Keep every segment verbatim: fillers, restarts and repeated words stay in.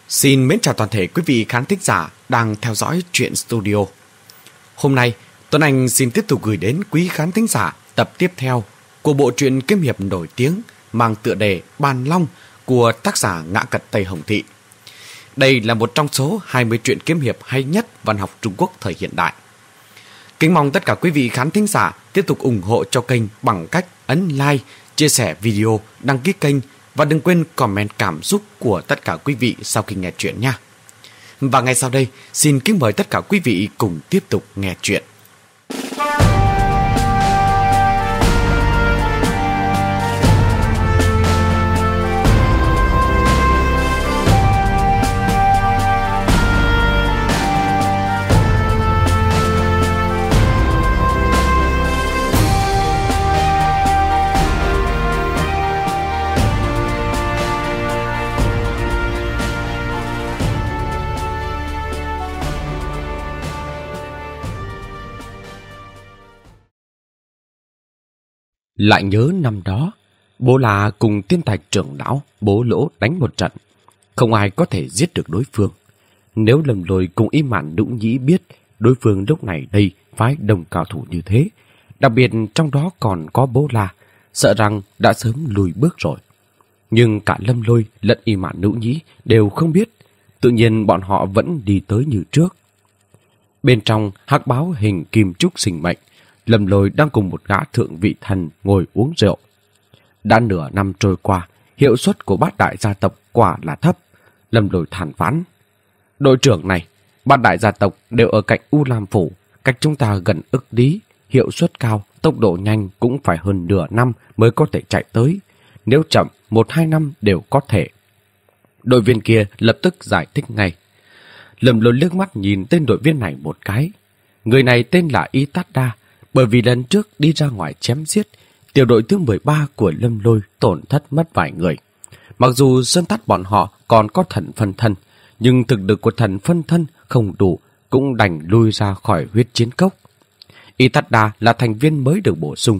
Xin mến chào toàn thể quý vị khán thính giả đang theo dõi Truyện Studio. Hôm nay, Tuấn Anh xin tiếp tục gửi đến quý khán thính giả tập tiếp theo của bộ truyện kiếm hiệp nổi tiếng mang tựa đề Bàn Long của tác giả Ngã Cật Tây Hồng Thị. Đây là một trong số hai mươi truyện kiếm hiệp hay nhất văn học Trung Quốc thời hiện đại. Kính mong tất cả quý vị khán thính giả tiếp tục ủng hộ cho kênh bằng cách ấn like, chia sẻ video, đăng ký kênh và đừng quên comment cảm xúc của tất cả quý vị sau khi nghe chuyện nha. Và ngay sau đây, xin kính mời tất cả quý vị cùng tiếp tục nghe chuyện. Lại nhớ năm đó, Bố La cùng Tiên Thạch trưởng lão Bố Lỗ đánh một trận, không ai có thể giết được đối phương. Nếu Lâm Lôi cùng Y Mạn Đũ Nhĩ biết đối phương lúc này đây phái đông cao thủ như thế, đặc biệt trong đó còn có Bố La, sợ rằng đã sớm lùi bước rồi. Nhưng cả Lâm Lôi lẫn Y Mạn Đũ Nhĩ đều không biết, tự nhiên bọn họ vẫn đi tới như trước. Bên trong hắc báo hình kim trúc sinh mệnh, Lâm Lôi đang cùng một gã thượng vị thần ngồi uống rượu. Đã nửa năm trôi qua, hiệu suất của bát đại gia tộc quả là thấp. Lâm Lôi thản phán: đội trưởng này, bát đại gia tộc đều ở cạnh U Lam Phủ, cách chúng ta gần ức lý, hiệu suất cao, tốc độ nhanh cũng phải hơn nửa năm mới có thể chạy tới. Nếu chậm, một hai năm đều có thể. Đội viên kia lập tức giải thích ngay. Lâm Lôi liếc mắt nhìn tên đội viên này một cái. Người này tên là Y Tát Đa. Bởi vì lần trước đi ra ngoài chém giết, tiểu đội thứ mười ba của Lâm Lôi tổn thất mất vài người. Mặc dù sơn tắt bọn họ còn có thần phân thân, nhưng thực lực của thần phân thân không đủ, cũng đành lui ra khỏi huyết chiến cốc. Y Tát Đa là thành viên mới được bổ sung.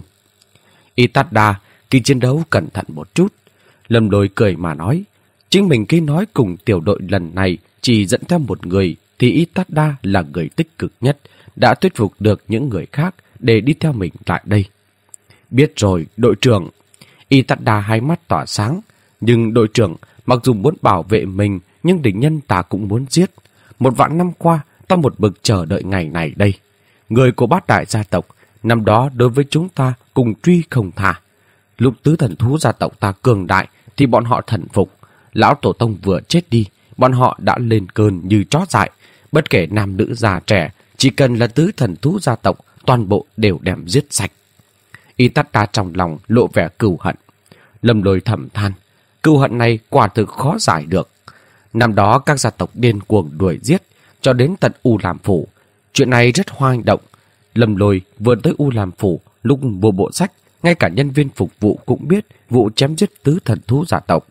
Y Tát Đa, khi chiến đấu cẩn thận một chút. Lâm Lôi cười mà nói, chính mình khi nói cùng tiểu đội lần này chỉ dẫn theo một người, thì Y Tát Đa là người tích cực nhất, đã thuyết phục được những người khác để đi theo mình lại đây. Biết rồi, đội trưởng. Y Tát Đa hai mắt tỏa sáng. Nhưng đội trưởng, mặc dù muốn bảo vệ mình, nhưng địch nhân ta cũng muốn giết. Một vạn năm qua, ta một mực chờ đợi ngày này đây. Người của bát đại gia tộc, năm đó đối với chúng ta cùng truy không tha. Lúc tứ thần thú gia tộc ta cường đại, thì bọn họ thần phục. Lão tổ tông vừa chết đi, bọn họ đã lên cơn như chó dại. Bất kể nam nữ già trẻ, chỉ cần là tứ thần thú gia tộc, toàn bộ đều đem giết sạch. Y Tát Đa trong lòng lộ vẻ cừu hận. Lâm Lôi thầm than, cừu hận này quả thực khó giải được. Năm đó các gia tộc điên cuồng đuổi giết, cho đến tận U Lam Phủ. Chuyện này rất hoang động. Lâm Lôi vừa tới U Lam Phủ, lúc mua bộ sách, ngay cả nhân viên phục vụ cũng biết vụ chém giết tứ thần thú gia tộc.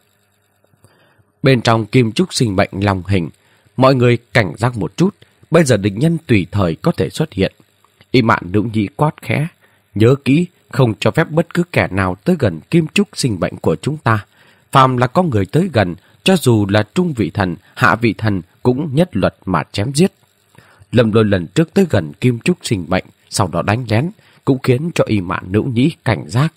Bên trong kim trúc sinh mệnh long hình, mọi người cảnh giác một chút, bây giờ địch nhân tùy thời có thể xuất hiện. Y Mạn Đũ Nhĩ quát khẽ, nhớ kỹ, không cho phép bất cứ kẻ nào tới gần kim trúc sinh mệnh của chúng ta. Phàm là có người tới gần, cho dù là trung vị thần, hạ vị thần cũng nhất luật mà chém giết. Lâm Lôi lần trước tới gần kim trúc sinh mệnh, sau đó đánh lén, cũng khiến cho Y Mạn Đũ Nhĩ cảnh giác.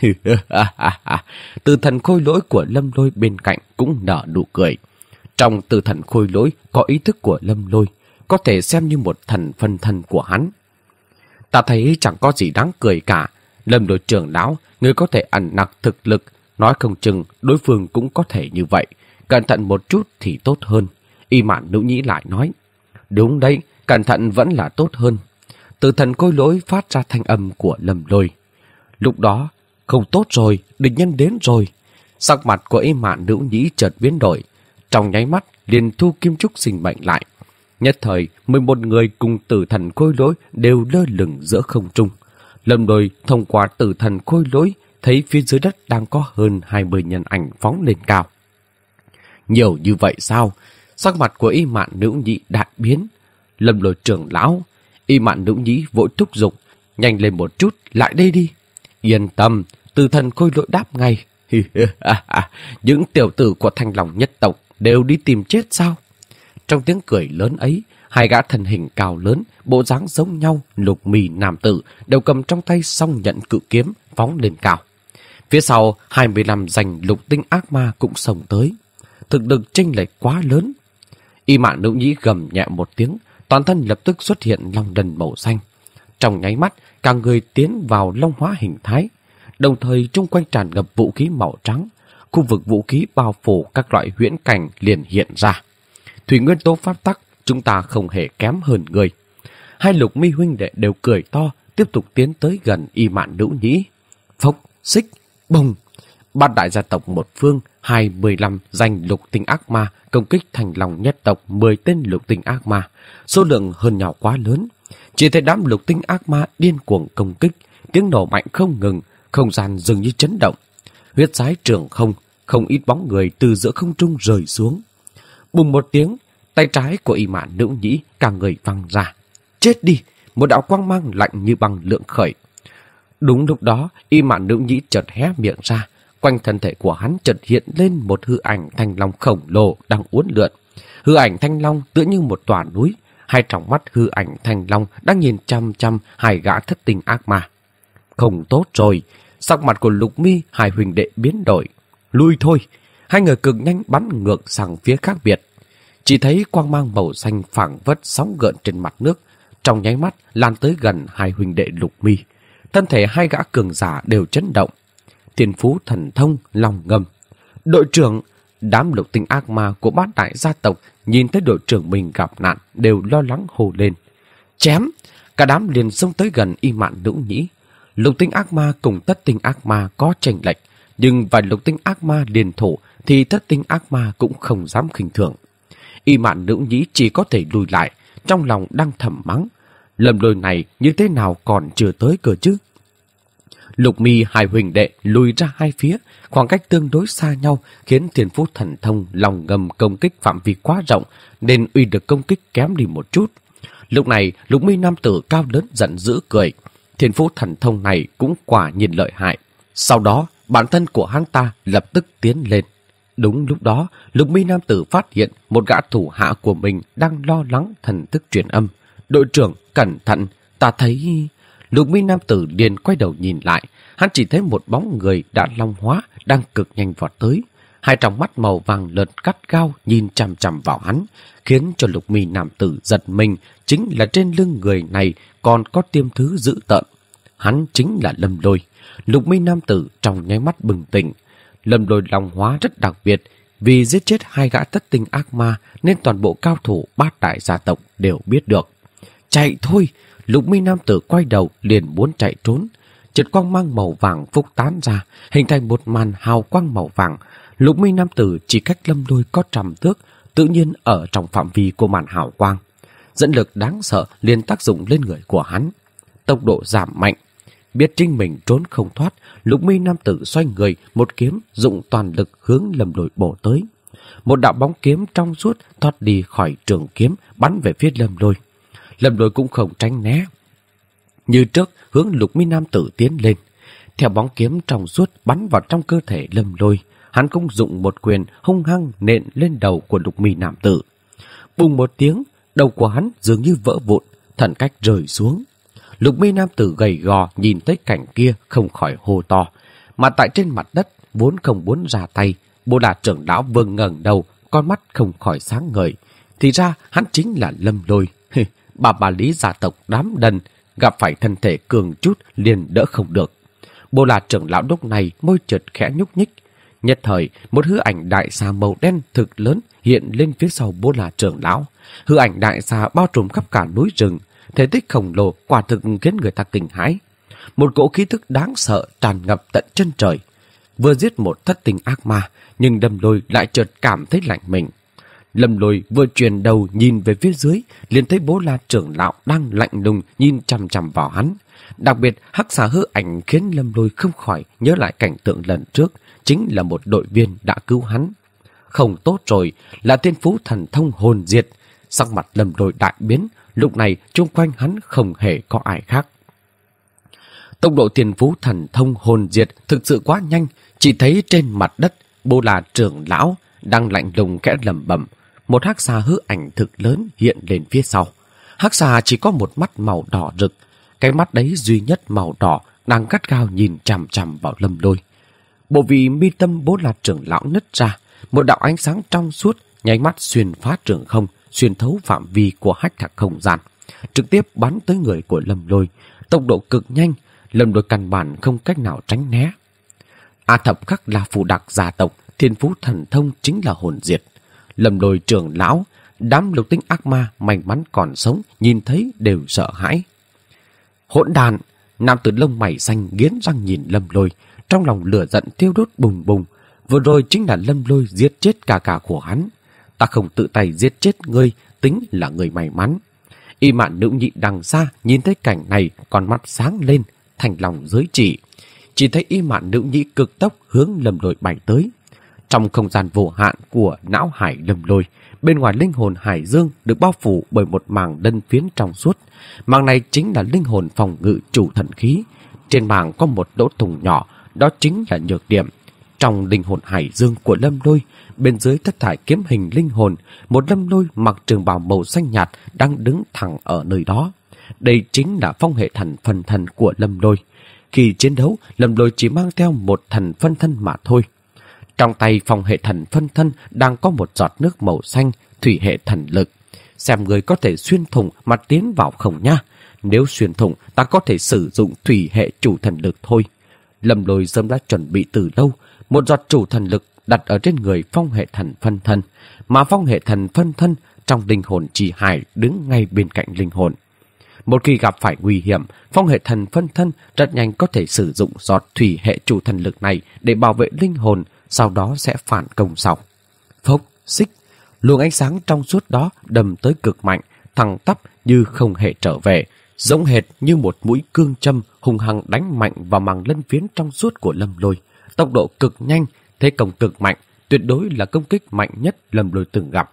Từ thần khôi lỗi của Lâm Lôi bên cạnh cũng nở nụ cười. Trong từ thần khôi lỗi có ý thức của Lâm Lôi, có thể xem như một thần phân thân của hắn. Ta thấy chẳng có gì đáng cười cả. Lâm đội trưởng lão, người có thể ẩn nặc thực lực, nói không chừng đối phương cũng có thể như vậy. Cẩn thận một chút thì tốt hơn. Y Mạn Đũ Nhĩ lại nói, đúng đấy, cẩn thận vẫn là tốt hơn. Từ thần khôi lỗi phát ra thanh âm của Lâm Lôi. Lúc đó, không tốt rồi, địch nhân đến rồi. Sắc mặt của Y Mạn Đũ Nhĩ chợt biến đổi, trong nháy mắt liền thu kim trúc sinh mệnh lại. Nhất thời, mười một người cùng tử thần khôi lỗi đều lơ lửng giữa không trung. Lâm Lôi thông qua tử thần khôi lỗi thấy phía dưới đất đang có hơn hai mươi nhân ảnh phóng lên cao. Nhiều như vậy sao? Sắc mặt của Y Mạn Đũ Nhĩ đại biến. Lâm Lôi trưởng lão, Y Mạn Đũ Nhĩ vội thúc giục, nhanh lên một chút, lại đây đi. Yên tâm, tử thần khôi lỗi đáp ngay. Những tiểu tử của Thanh Long nhất tộc đều đi tìm chết sao? Trong tiếng cười lớn ấy, hai gã thân hình cao lớn, bộ dáng giống nhau, lục mì nam tử, đều cầm trong tay song nhận cự kiếm phóng lên cao. Phía sau, hai mươi lăm danh lục tinh ác ma cũng xông tới. Thực lực chênh lệch quá lớn. Y Mạn Nữ Nhĩ gầm nhẹ một tiếng, toàn thân lập tức xuất hiện long đần màu xanh. Trong nháy mắt, cả người tiến vào long hóa hình thái, đồng thời chung quanh tràn ngập vũ khí màu trắng. Khu vực vũ khí bao phủ các loại huyễn cảnh liền hiện ra. Thủy nguyên tố pháp tắc, chúng ta không hề kém hơn người. Hai lục mi huynh đệ đều cười to, tiếp tục tiến tới gần Y Mạn Nữ Nhĩ. Phốc, xích, bùng. Bát đại gia tộc một phương, hai mươi lăm danh lục tinh ác ma công kích thành lòng nhất tộc mười tên lục tinh ác ma. Số lượng hơn nhau quá lớn. Chỉ thấy đám lục tinh ác ma điên cuồng công kích, tiếng nổ mạnh không ngừng, không gian dường như chấn động. Huyết sái trường không, không ít bóng người từ giữa không trung rơi xuống. Bùng một tiếng, tay trái của Y Mạn Nữ Nhĩ cả người văng ra. Chết đi! Một đạo quang mang lạnh như băng lượng khởi. Đúng lúc đó, Y Mạn Nữ Nhĩ chợt hé miệng ra. Quanh thân thể của hắn chợt hiện lên một hư ảnh thanh long khổng lồ đang uốn lượn. Hư ảnh thanh long tựa như một tòa núi. Hai tròng mắt hư ảnh thanh long đang nhìn chăm chăm hai gã thất tinh ác ma. Không tốt rồi, sắc mặt của Lục Mi hai huynh đệ biến đổi. Lui thôi! Hai người cực nhanh bắn ngược sang phía khác biệt. Chỉ thấy quang mang màu xanh phảng phất sóng gợn trên mặt nước, trong nháy mắt lan tới gần hai huynh đệ Lục Mi. Thân thể hai gã cường giả đều chấn động. Thiên phú thần thông lòng ngầm. Đội trưởng, đám lục tinh ác ma của bát đại gia tộc nhìn thấy đội trưởng mình gặp nạn đều lo lắng hô lên. Chém! Cả đám liền xông tới gần Y Mạn Nữ Nhĩ. Lục tinh ác ma cùng thất tinh ác ma có chênh lệch, nhưng vài lục tinh ác ma liên thủ thì thất tinh ác ma cũng không dám khinh thường. Y Mạn Nữ Nhĩ chỉ có thể lùi lại, trong lòng đang thầm mắng. Lầm lôi này như thế nào còn chưa tới cơ chứ? Lục Mi hai huynh đệ lùi ra hai phía, khoảng cách tương đối xa nhau khiến thiên phú thần thông lòng ngầm công kích phạm vi quá rộng nên uy lực công kích kém đi một chút. Lúc này Lục Mi nam tử cao lớn giận dữ cười. Thiên phú thần thông này cũng quả nhiên lợi hại. Sau đó bản thân của hắn ta lập tức tiến lên. Đúng lúc đó Lục Mi nam tử phát hiện một gã thủ hạ của mình đang lo lắng thần thức truyền âm. Đội trưởng cẩn thận, ta thấy... Lục Mi nam tử liền quay đầu nhìn lại, hắn chỉ thấy một bóng người đã long hóa đang cực nhanh vọt tới. Hai tròng mắt màu vàng lợt cắt gao nhìn chằm chằm vào hắn, khiến cho Lục Mi nam tử giật mình. Chính là trên lưng người này còn có tiêm thứ dữ tợn. Hắn chính là Lâm Lôi. Lục Mi nam tử trong nháy mắt bừng tỉnh. Lâm Lôi long hóa rất đặc biệt, vì giết chết hai gã thất tinh ác ma nên toàn bộ cao thủ bát đại gia tộc đều biết được. Chạy thôi! Lục Mi nam tử quay đầu liền muốn chạy trốn. Chợt quang mang màu vàng phúc tán ra, hình thành một màn hào quang màu vàng. Lục Mi nam tử chỉ cách Lâm Lôi có trăm thước, tự nhiên ở trong phạm vi của màn hào quang. Dẫn lực đáng sợ liền tác dụng lên người của hắn. Tốc độ giảm mạnh. Biết chính mình trốn không thoát, Lục Mi nam tử xoay người, một kiếm dụng toàn lực hướng Lâm Lôi bổ tới. Một đạo bóng kiếm trong suốt thoát đi khỏi trường kiếm, bắn về phía Lâm Lôi. Lâm Lôi cũng không tránh né. Như trước hướng Lục Mi nam tử tiến lên. Theo bóng kiếm trong suốt bắn vào trong cơ thể Lâm Lôi, hắn cũng dụng một quyền hung hăng nện lên đầu của Lục Mi nam tử. Bùng một tiếng, đầu của hắn dường như vỡ vụn, thần cách rơi xuống. Lục Mi nam tử gầy gò nhìn thấy cảnh kia không khỏi hô to. Mà tại trên mặt đất vốn không muốn ra tay, Bồ Đà trưởng lão vừa ngẩng đầu, con mắt không khỏi sáng ngời. Thì ra hắn chính là Lâm Lôi. Bà bà Lý gia tộc đám đần, gặp phải thân thể cường chút liền đỡ không được. Bồ Đà trưởng lão lúc này môi chợt khẽ nhúc nhích. Nhất thời, một hư ảnh đại xà màu đen thực lớn hiện lên phía sau Bồ Đà trưởng lão. Hư ảnh đại xà bao trùm khắp cả núi rừng, thể tích khổng lồ quả thực khiến người ta kinh hãi. Một cỗ khí thức đáng sợ tràn ngập tận chân trời. Vừa giết một thất tình ác ma, nhưng Lâm Lôi lại chợt cảm thấy lạnh mình. Lâm Lôi vừa chuyển đầu nhìn về phía dưới, liền thấy Bố La trưởng lão đang lạnh lùng nhìn chằm chằm vào hắn. Đặc biệt, hắc xà hư ảnh khiến Lâm Lôi không khỏi nhớ lại cảnh tượng lần trước, chính là một đội viên đã cứu hắn. Không tốt rồi, là thiên phú thần thông hồn diệt. Sắc mặt Lâm Lôi đại biến, lúc này chung quanh hắn không hề có ai khác. Tốc độ thiên phú thần thông hồn diệt thực sự quá nhanh, chỉ thấy trên mặt đất Bố La trưởng lão đang lạnh lùng kẽ lẩm bẩm. Một hắc xà hư ảnh thực lớn hiện lên phía sau. Hắc xà chỉ có một mắt màu đỏ rực, cái mắt đấy duy nhất màu đỏ đang gắt gao nhìn chằm chằm vào Lâm Lôi. Bộ vị mi tâm Bố La trưởng lão nứt ra, một đạo ánh sáng trong suốt nháy mắt xuyên phá trường không, xuyên thấu phạm vi của hách thạch không gian, trực tiếp bắn tới người của Lâm Lôi. Tốc độ cực nhanh, Lâm Lôi căn bản không cách nào tránh né. A Thập Khắc là phù đặc gia tộc, thiên phú thần thông chính là hồn diệt. Lâm Lôi trưởng lão, đám lục tinh ác ma may mắn còn sống nhìn thấy đều sợ hãi. Hỗn đàn! Nam tử lông mày xanh nghiến răng nhìn Lâm Lôi, trong lòng lửa giận thiêu đốt bùng bùng. Vừa rồi chính là Lâm Lôi giết chết cả cả của hắn. Ta không tự tay giết chết ngươi, tính là người may mắn. Y Mạn Nữ Nhị đằng xa nhìn thấy cảnh này, con mắt sáng lên, thành lòng giới chỉ. Chỉ thấy Y Mạn Nữ Nhị cực tốc hướng Lâm Lôi bay tới. Trong không gian vô hạn của não hải Lâm Lôi, bên ngoài linh hồn hải dương được bao phủ bởi một màng lân phiến trong suốt. Màng này chính là linh hồn phòng ngự chủ thần khí. Trên màng có một lỗ thủng nhỏ, đó chính là nhược điểm. Trong linh hồn hải dương của Lâm Lôi, bên dưới thất thải kiếm hình linh hồn, một Lâm Lôi mặc trường bào màu xanh nhạt đang đứng thẳng ở nơi đó. Đây chính là phong hệ thần phân thân của Lâm Lôi. Khi chiến đấu, Lâm Lôi chỉ mang theo một thần phân thân mà thôi. Trong tay phong hệ thần phân thân đang có một giọt nước màu xanh, thủy hệ thần lực. Xem người có thể xuyên thủng mà tiến vào không nha. Nếu xuyên thủng, ta có thể sử dụng thủy hệ chủ thần lực thôi. Lâm Lôi sớm đã chuẩn bị từ lâu, một giọt chủ thần lực đặt ở trên người phong hệ thần phân thân, mà phong hệ thần phân thân trong linh hồn chỉ hải đứng ngay bên cạnh linh hồn. Một khi gặp phải nguy hiểm, phong hệ thần phân thân rất nhanh có thể sử dụng giọt thủy hệ chủ thần lực này để bảo vệ linh hồn, sau đó sẽ phản công sau. Phốc, xích, luồng ánh sáng trong suốt đó đâm tới cực mạnh, thẳng tắp như không hề trở về, giống hệt như một mũi cương châm hung hăng đánh mạnh vào màng lân phiến trong suốt của Lâm Lôi. Tốc độ cực nhanh, thế công cực mạnh, tuyệt đối là công kích mạnh nhất Lâm Lôi từng gặp.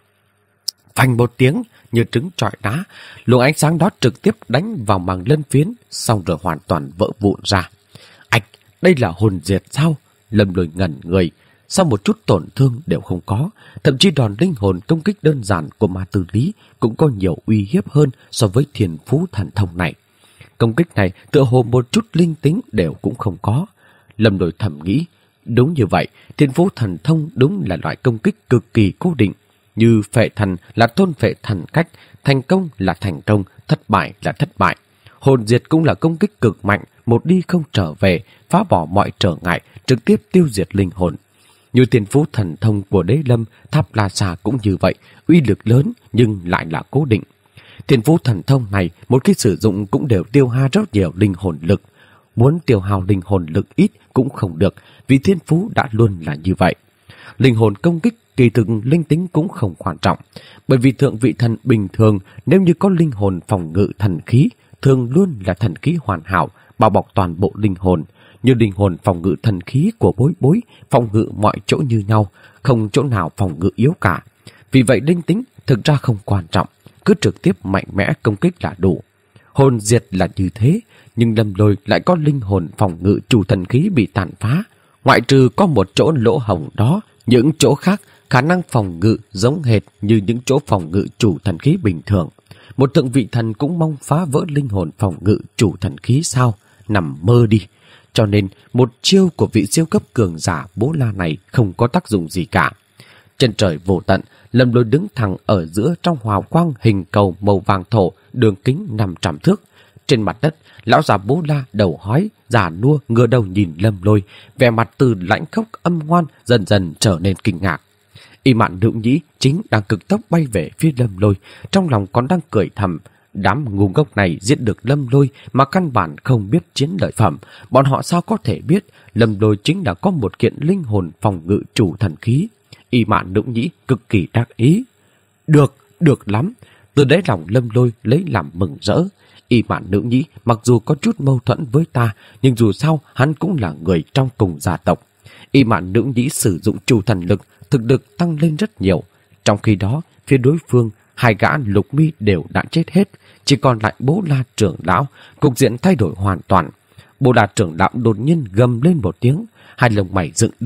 Phanh một tiếng như trứng trọi đá, luồng ánh sáng đó trực tiếp đánh vào màng lân phiến, xong rồi hoàn toàn vỡ vụn ra. Ạch, đây là hồn diệt sao? Lâm Lôi ngẩn người, sau một chút tổn thương đều không có, thậm chí đòn linh hồn công kích đơn giản của Ma Tư Lý cũng có nhiều uy hiếp hơn so với thiên phú thần thông này. Công kích này tựa hồ một chút linh tính đều cũng không có. Lâm Lôi thầm nghĩ, đúng như vậy, thiên phú thần thông đúng là loại công kích cực kỳ cố định. Như phệ thần là thôn phệ thần cách, thành công là thành công, thất bại là thất bại. Hồn diệt cũng là công kích cực mạnh, một đi không trở về, phá bỏ mọi trở ngại, trực tiếp tiêu diệt linh hồn. Như thiên phú thần thông của Đế Lâm, Tháp La Xà cũng như vậy, uy lực lớn nhưng lại là cố định. Thiên phú thần thông này một khi sử dụng cũng đều tiêu hao rất nhiều linh hồn lực. Muốn tiêu hao linh hồn lực ít cũng không được, vì thiên phú đã luôn là như vậy. Linh hồn công kích kỳ thực linh tính cũng không quan trọng, bởi vì thượng vị thần bình thường nếu như có linh hồn phòng ngự thần khí, thường luôn là thần khí hoàn hảo, bao bọc toàn bộ linh hồn. Như linh hồn phòng ngự thần khí của Bối Bối, phòng ngự mọi chỗ như nhau, không chỗ nào phòng ngự yếu cả. Vì vậy linh tính thực ra không quan trọng, cứ trực tiếp mạnh mẽ công kích là đủ. Hồn diệt là như thế, nhưng Lâm Lôi lại có linh hồn phòng ngự chủ thần khí bị tàn phá. Ngoại trừ có một chỗ lỗ hổng đó, những chỗ khác khả năng phòng ngự giống hệt như những chỗ phòng ngự chủ thần khí bình thường. Một thượng vị thần cũng mong phá vỡ linh hồn phòng ngự chủ thần khí sao? Nằm mơ đi. Cho nên một chiêu của vị siêu cấp cường giả Bố La này không có tác dụng gì cả. Trên trời vô tận, Lâm Lôi đứng thẳng ở giữa trong hào quang hình cầu màu vàng thổ, đường kính năm trăm thước. Trên mặt đất, lão già Bố La đầu hói, già nua ngửa đầu nhìn Lâm Lôi, vẻ mặt từ lãnh khốc âm ngoan dần dần trở nên kinh ngạc. Y Mạn Nữ Nhĩ chính đang cực tốc bay về phía Lâm Lôi, trong lòng còn đang cười thầm. Đám ngu ngốc này giết được Lâm Lôi mà căn bản không biết chiến lợi phẩm, bọn họ sao có thể biết Lâm Lôi chính đã có một kiện linh hồn phòng ngự chủ thần khí. Y Mạn Nữ Nhĩ cực kỳ đắc ý. Được, được lắm. Từ đáy lòng Lâm Lôi lấy làm mừng rỡ. Y Mạn Nữ Nhĩ mặc dù có chút mâu thuẫn với ta, nhưng dù sao hắn cũng là người trong cùng gia tộc. Y Mạn Nữ Nhĩ sử dụng chủ thần lực, thực lực tăng lên rất nhiều. Trong khi đó, phía đối phương, hai gã Lục Mi đều đã chết hết, chỉ còn lại Bố La trưởng lão, cục diện thay đổi hoàn toàn. Bố La trưởng lão đột nhiên gầm lên một tiếng, hai lông mày dựng đứng,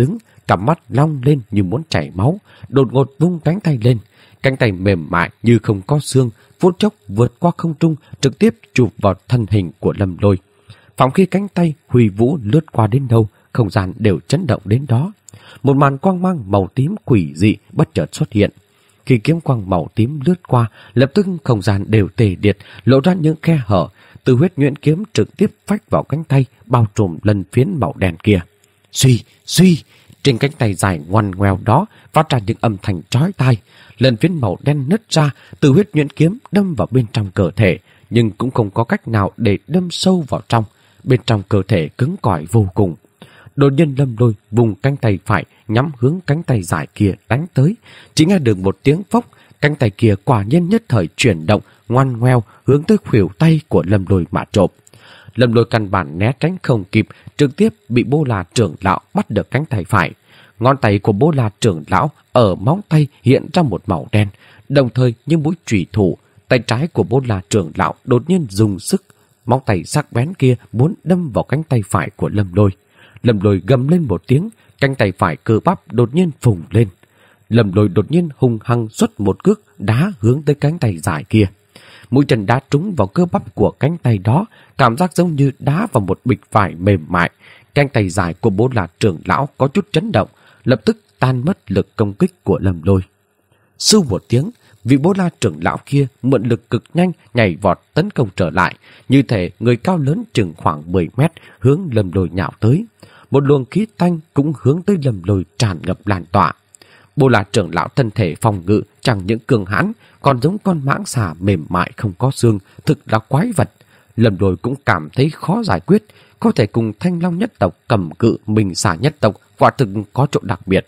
cặp mắt long lên như muốn chảy máu, đột ngột vung cánh tay lên. Cánh tay mềm mại như không có xương, phút chốc vượt qua không trung, trực tiếp chụp vào thân hình của Lâm Lôi. Phàm khi cánh tay huy vũ lướt qua đến đâu, không gian đều chấn động đến đó. Một màn quang mang màu tím quỷ dị bất chợt xuất hiện. Khi kiếm quang màu tím lướt qua, lập tức không gian đều tê liệt, lộ ra những khe hở. Từ huyết nhuyễn kiếm trực tiếp phách vào cánh tay, bao trùm lần phiến màu đen kia. Suy, suy, trên cánh tay dài ngoằn ngoèo đó phát ra những âm thanh chói tai. Lần phiến màu đen nứt ra, từ huyết nhuyễn kiếm đâm vào bên trong cơ thể, nhưng cũng không có cách nào để đâm sâu vào trong. Bên trong cơ thể cứng cỏi vô cùng. Đột nhiên Lâm Lôi vùng cánh tay phải nhắm hướng cánh tay dài kia đánh tới. Chỉ nghe được một tiếng phốc, cánh tay kia quả nhiên nhất thời chuyển động, ngoằn ngoèo hướng tới khuỷu tay của Lâm Lôi mà chộp. Lâm Lôi căn bản né tránh không kịp, trực tiếp bị Bố La trưởng lão bắt được cánh tay phải. Ngón tay của Bố La trưởng lão ở móng tay hiện ra một màu đen, đồng thời như mũi chủy thủ, tay trái của Bố La trưởng lão đột nhiên dùng sức, móng tay sắc bén kia muốn đâm vào cánh tay phải của Lâm Lôi. Lâm Lôi gầm lên một tiếng, cánh tay phải cơ bắp đột nhiên phùng lên. Lâm Lôi đột nhiên hung hăng xuất một cước đá hướng tới cánh tay dài kia. Mũi chân đá trúng vào cơ bắp của cánh tay đó, cảm giác giống như đá vào một bịch vải mềm mại. Cánh tay dài của Bố La trưởng lão có chút chấn động, lập tức tan mất lực công kích của Lâm Lôi. Sưu một tiếng, vị Bố La trưởng lão kia mượn lực cực nhanh nhảy vọt tấn công trở lại, như thể người cao lớn chừng khoảng mười mét hướng Lâm Lôi nhào tới. Một luồng khí tanh cũng hướng tới Lâm Lôi tràn ngập lan tỏa. Bố La trưởng lão thân thể phòng ngự chẳng những cường hãn, còn giống con mãng xà mềm mại không có xương, thực là quái vật. Lâm Lôi cũng cảm thấy khó giải quyết, có thể cùng Thanh Long nhất tộc cầm cự mình xà nhất tộc quả thực có chỗ đặc biệt.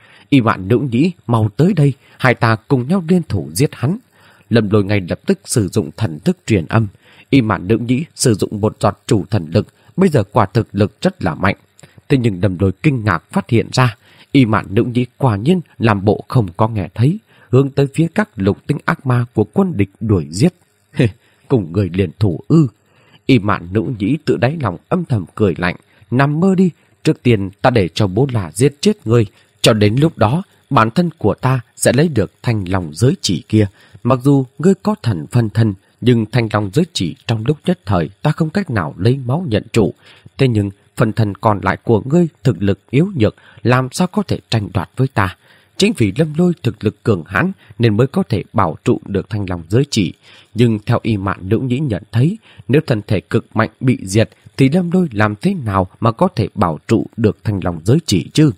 Y Mạn Nữ Nhĩ mau tới đây, hai ta cùng nhau liên thủ giết hắn. Lâm Lôi ngay lập tức sử dụng thần thức truyền âm. Y Mạn Nữ Nhĩ sử dụng một giọt chủ thần lực, bây giờ quả thực lực rất là mạnh. Thế nhưng Lâm Lôi kinh ngạc phát hiện ra, Y Mạn Nữ Nhĩ quả nhiên làm bộ không có nghe thấy, hướng tới phía các lục tinh ác ma của quân địch đuổi giết. Cùng người liền thủ ư? Y Mạn Nữ Nhĩ tự đáy lòng âm thầm cười lạnh. Nằm mơ đi, trước tiên ta để cho Bố La giết chết ngươi, cho đến lúc đó bản thân của ta sẽ lấy được thanh long giới chỉ kia. Mặc dù ngươi có thần phân thân, nhưng thanh long giới chỉ trong lúc nhất thời ta không cách nào lấy máu nhận chủ. Thế nhưng phần thân còn lại của ngươi thực lực yếu nhược, làm sao có thể tranh đoạt với ta? Chính vì Lâm Lôi thực lực cường hãn nên mới có thể bảo trụ được thanh long giới chỉ. Nhưng theo Y Mạn Nữ Nhĩ nhận thấy, nếu thân thể cực mạnh bị diệt thì Lâm Lôi làm thế nào mà có thể bảo trụ được thanh long giới chỉ chứ?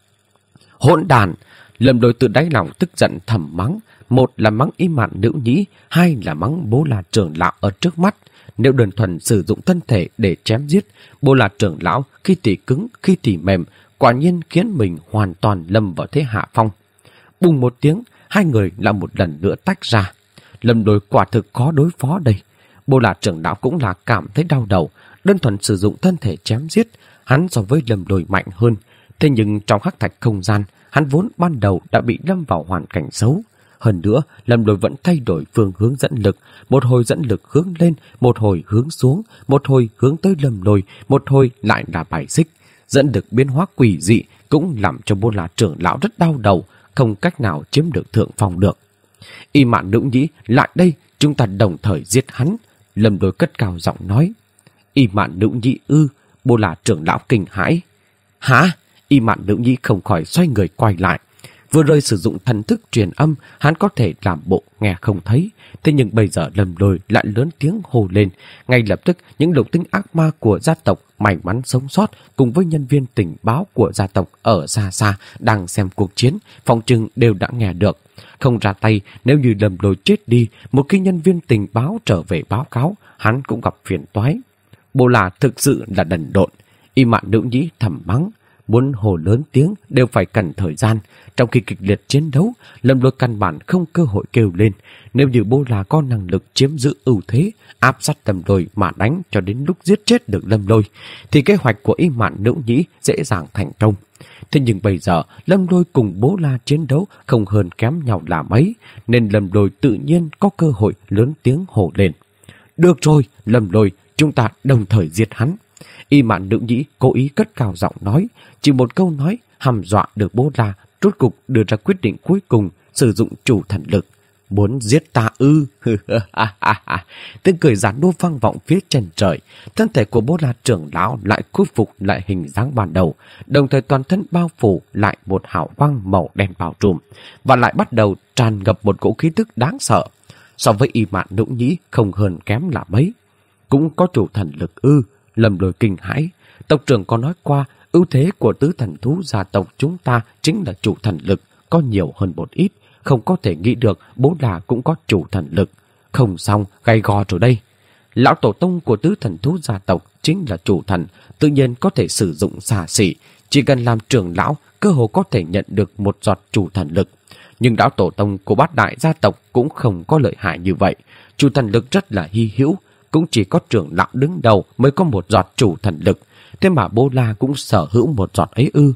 Hỗn đàn! Lâm Lôi tự đáy lòng tức giận thầm mắng. Một là mắng Y Mạn Nữ Nhĩ, hai là mắng Bố La trưởng lão ở trước mắt. Nếu đơn thuần sử dụng thân thể để chém giết, Bố La trưởng lão khi thì cứng, khi thì mềm, quả nhiên khiến mình hoàn toàn lâm vào thế hạ phong. Bùng một tiếng, hai người lại một lần nữa tách ra. Lâm Lôi quả thực khó đối phó đây. Bố La trưởng lão cũng là cảm thấy đau đầu, đơn thuần sử dụng thân thể chém giết, hắn so với Lâm Lôi mạnh hơn. Thế nhưng trong hắc thạch không gian, hắn vốn ban đầu đã bị lâm vào hoàn cảnh xấu. Hơn nữa, Lâm Lôi vẫn thay đổi phương hướng dẫn lực, một hồi dẫn lực hướng lên, một hồi hướng xuống, một hồi hướng tới Lâm Lôi, một hồi lại là bài xích. Dẫn lực biến hóa quỷ dị cũng làm cho Bố La trưởng lão rất đau đầu, không cách nào chiếm được thượng phong được. Y Mạn Nữ Nhĩ, lại đây, chúng ta đồng thời giết hắn. Lâm Lôi cất cao giọng nói. Y Mạn Nữ Nhĩ ư? Bố La trưởng lão kinh hãi. Hả? Y Mạn Nữ Nhĩ không khỏi xoay người quay lại. Vừa rồi sử dụng thần thức truyền âm, hắn có thể làm bộ nghe không thấy. Thế nhưng bây giờ Lâm Lôi lại lớn tiếng hô lên. Ngay lập tức, những lục tinh ác ma của gia tộc may mắn sống sót cùng với nhân viên tình báo của gia tộc ở xa xa đang xem cuộc chiến, phòng trừng đều đã nghe được. Không ra tay, nếu như Lâm Lôi chết đi, một khi nhân viên tình báo trở về báo cáo, hắn cũng gặp phiền toái. Bố La thực sự là đần độn. Y Mạn Nữ Nhĩ thầm mắng. Muốn hồ lớn tiếng đều phải cần thời gian. Trong khi kịch liệt chiến đấu, Lâm Lôi căn bản không cơ hội kêu lên. Nếu như Bố La có năng lực chiếm giữ ưu thế, áp sát Lâm Lôi mà đánh cho đến lúc giết chết được Lâm Lôi, thì kế hoạch của Y Mạn Nữ Nhĩ dễ dàng thành công. Thế nhưng bây giờ, Lâm Lôi cùng Bố La chiến đấu không hơn kém nhau là mấy, nên Lâm Lôi tự nhiên có cơ hội lớn tiếng hô lên. Được rồi, Lâm Lôi, chúng ta đồng thời giết hắn. Y Mạn Nữ Nhĩ cố ý cất cao giọng nói, chỉ một câu nói, hăm dọa được Bố La rốt cục đưa ra quyết định cuối cùng sử dụng chủ thần lực. Muốn giết ta ư? Tiếng cười giản nua vang vọng phía chân trời. Thân thể của Bố La trưởng lão lại khôi phục lại hình dáng ban đầu, đồng thời toàn thân bao phủ lại một hào quang màu đen bao trùm, và lại bắt đầu tràn ngập một cỗ khí tức đáng sợ. So với Y Mạn Nữ Nhĩ không hơn kém là mấy. Cũng có chủ thần lực ư? Lâm Lôi kinh hãi. Tộc trưởng có nói qua, ưu thế của tứ thần thú gia tộc chúng ta chính là chủ thần lực có nhiều hơn một ít. Không có thể nghĩ được Bố La cũng có chủ thần lực. Không xong, gay go rồi đây. Lão tổ tông của tứ thần thú gia tộc chính là chủ thần, tự nhiên có thể sử dụng xa xỉ. Chỉ cần làm trưởng lão, cơ hồ có thể nhận được một giọt chủ thần lực. Nhưng lão tổ tông của bát đại gia tộc cũng không có lợi hại như vậy. Chủ thần lực rất là hy hữu, cũng chỉ có trưởng lão đứng đầu mới có một giọt chủ thần lực. Thế mà Bố La cũng sở hữu một giọt ấy ư?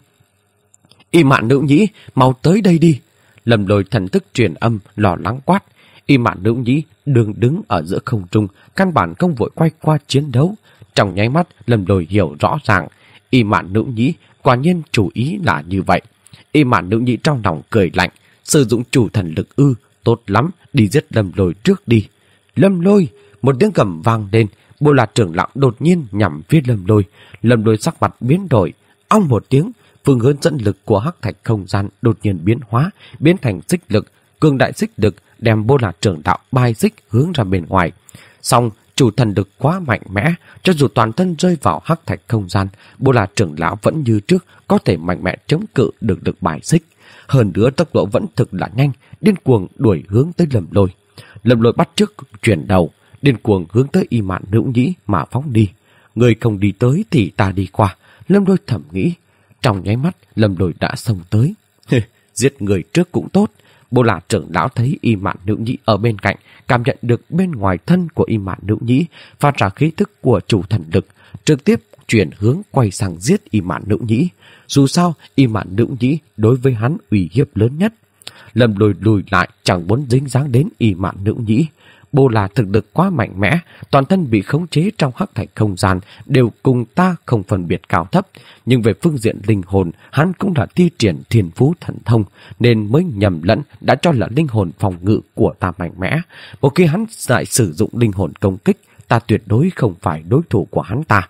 Y Mạn Nữ Nhĩ, mau tới đây đi. Lâm Lôi thần thức truyền âm lo lắng quát. Y Mạn Nữ Nhĩ đường đứng ở giữa không trung, căn bản không vội quay qua chiến đấu. Trong nháy mắt, Lâm Lôi hiểu rõ ràng, Y Mạn Nữ Nhĩ quả nhiên chủ ý là như vậy. Y Mạn Nữ Nhĩ trong lòng cười lạnh, sử dụng chủ thần lực ư? Tốt lắm, đi giết Lâm Lôi trước đi. Lâm Lôi! Một tiếng gầm vang lên, Bố La trưởng lão đột nhiên nhằm phía Lâm Lôi. Lâm Lôi sắc mặt biến đổi, ong một tiếng, phương hướng dẫn lực của hắc thạch không gian đột nhiên biến hóa, biến thành xích lực, cường đại xích lực đem Bố La trưởng đạo bay xích hướng ra bên ngoài. Song chủ thần lực quá mạnh mẽ, cho dù toàn thân rơi vào hắc thạch không gian, Bố La trưởng lão vẫn như trước có thể mạnh mẽ chống cự được được bài xích. Hơn nữa tốc độ vẫn thực là nhanh, điên cuồng đuổi hướng tới Lâm Lôi. Lâm Lôi bắt chước chuyển đầu, điên cuồng hướng tới Y Mạn Nữ Nhĩ mà phóng đi. Người không đi tới thì ta đi qua, Lâm Lôi thầm nghĩ. Trong nháy mắt, Lâm Lôi đã xông tới. Giết người trước cũng tốt. Bố La trưởng lão thấy Y Mạn Nữ Nhĩ ở bên cạnh, cảm nhận được bên ngoài thân của Y Mạn Nữ Nhĩ phát ra khí thức của chủ thần lực, trực tiếp chuyển hướng quay sang giết Y Mạn Nữ Nhĩ. Dù sao, Y Mạn Nữ Nhĩ đối với hắn uy hiếp lớn nhất. Lâm Lôi lùi lại, chẳng muốn dính dáng đến Y Mạn Nữ Nhĩ. Bố La thực lực quá mạnh mẽ, toàn thân bị khống chế trong hắc thạch không gian, đều cùng ta không phân biệt cao thấp. Nhưng về phương diện linh hồn, hắn cũng đã thi triển thiên phú thần thông, nên mới nhầm lẫn đã cho là linh hồn phòng ngự của ta mạnh mẽ. Một khi hắn lại sử dụng linh hồn công kích, ta tuyệt đối không phải đối thủ của hắn ta.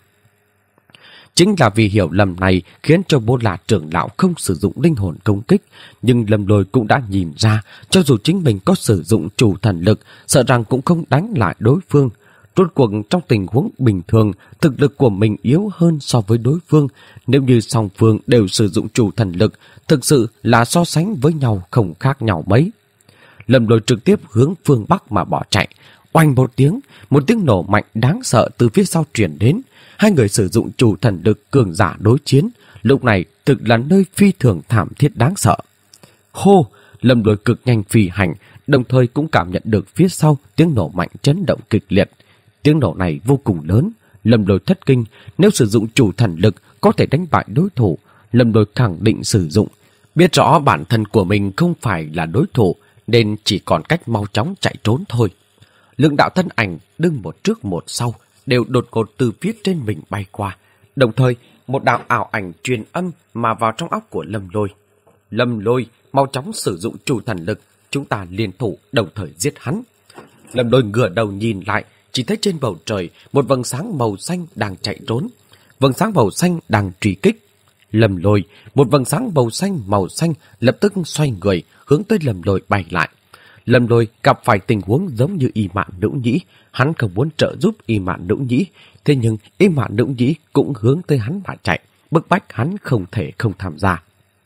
Chính là vì hiểu lầm này khiến cho Bố La trưởng lão không sử dụng linh hồn công kích, nhưng Lâm Lôi cũng đã nhìn ra, cho dù chính mình có sử dụng chủ thần lực, sợ rằng cũng không đánh lại đối phương. Rốt cuộc trong tình huống bình thường, thực lực của mình yếu hơn so với đối phương. Nếu như song phương đều sử dụng chủ thần lực, thực sự là so sánh với nhau không khác nhau mấy. Lâm Lôi trực tiếp hướng phương Bắc mà bỏ chạy. Oanh một tiếng, một tiếng nổ mạnh đáng sợ từ phía sau truyền đến. Hai người sử dụng chủ thần lực cường giả đối chiến, lúc này thực là nơi phi thường thảm thiết đáng sợ. Hô! Lâm Lôi cực nhanh phi hành, đồng thời cũng cảm nhận được phía sau tiếng nổ mạnh chấn động kịch liệt. Tiếng nổ này vô cùng lớn, Lâm Lôi thất kinh, nếu sử dụng chủ thần lực có thể đánh bại đối thủ. Lâm Lôi khẳng định sử dụng, biết rõ bản thân của mình không phải là đối thủ, nên chỉ còn cách mau chóng chạy trốn thôi. Lượng đạo thân ảnh đứng một trước một sau, đều đột ngột từ phía trên mình bay qua. Đồng thời, một đạo ảo ảnh truyền âm mà vào trong óc của Lâm Lôi. Lâm Lôi, mau chóng sử dụng chủ thần lực, chúng ta liên thủ đồng thời giết hắn. Lâm Lôi ngửa đầu nhìn lại, chỉ thấy trên bầu trời một vầng sáng màu xanh đang chạy trốn. Vầng sáng màu xanh đang truy kích. Lâm Lôi, một vầng sáng màu xanh màu xanh lập tức xoay người hướng tới Lâm Lôi bay lại. Lâm Lôi gặp phải tình huống giống như Y Mạn Nữ Nhĩ, hắn không muốn trợ giúp Y Mạn Nữ Nhĩ, thế nhưng Y Mạn Nữ Nhĩ cũng hướng tới hắn mà chạy, bức bách hắn không thể không tham gia.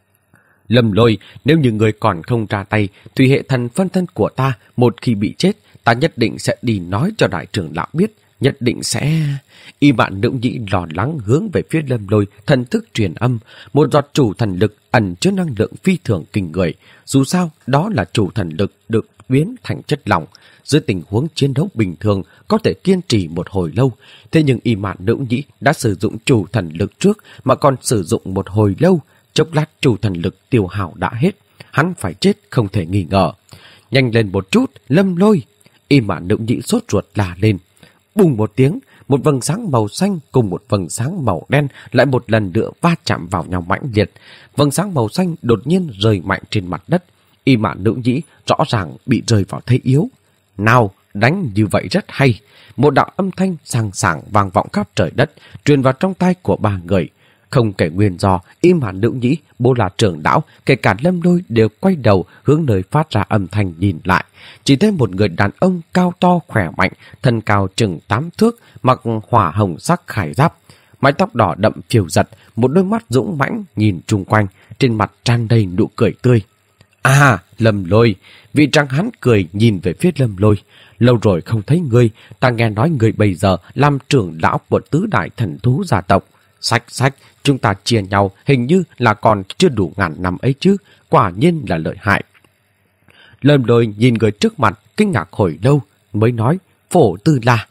Lâm Lôi, nếu như người còn không ra tay, thủy hệ thần phân thân của ta một khi bị chết, ta nhất định sẽ đi nói cho đại trưởng lão biết, nhất định sẽ... Y Mạn Nữ Nhĩ lo lắng hướng về phía Lâm Lôi, thần thức truyền âm, một giọt chủ thần lực ẩn chứa năng lượng phi thường kinh người. Dù sao, đó là chủ thần lực được biến thành chất lỏng. Dưới tình huống chiến đấu bình thường, có thể kiên trì một hồi lâu. Thế nhưng Y Mạn Nữ Nhĩ đã sử dụng chủ thần lực trước mà còn sử dụng một hồi lâu. Chốc lát chủ thần lực tiêu hao đã hết. Hắn phải chết không thể nghi ngờ. Nhanh lên một chút, Lâm Lôi! Y Mạn Nữ Nhĩ sốt ruột la lên. Bùng một tiếng, một vầng sáng màu xanh cùng một vầng sáng màu đen lại một lần nữa va chạm vào nhau mãnh liệt. Vầng sáng màu xanh đột nhiên rơi mạnh trên mặt đất. Y Mạn Nữ Nhĩ rõ ràng bị rơi vào thế yếu. Nào, đánh như vậy rất hay. Một đạo âm thanh sàng sảng vang vọng khắp trời đất, truyền vào trong tai của ba người. Không kể nguyên do, Y Mạn Nữ Nhĩ, Bố La trưởng lão, kể cả Lâm Lôi đều quay đầu hướng nơi phát ra âm thanh nhìn lại. Chỉ thấy một người đàn ông cao to khỏe mạnh, thân cao chừng tám thước, mặc hỏa hồng sắc khải giáp, mái tóc đỏ đậm phiêu giật, một đôi mắt dũng mãnh nhìn chung quanh, trên mặt tràn đầy nụ cười tươi. À, Lâm Lôi! Vị trắng hán cười nhìn về phía Lâm Lôi. Lâu rồi không thấy ngươi, ta nghe nói ngươi bây giờ làm trưởng lão của tứ đại thần thú gia tộc. Sách sách, chúng ta chia nhau hình như là còn chưa đủ ngàn năm ấy chứ, quả nhiên là lợi hại. Lâm Lôi nhìn người trước mặt kinh ngạc hồi lâu mới nói, Phổ Tư La.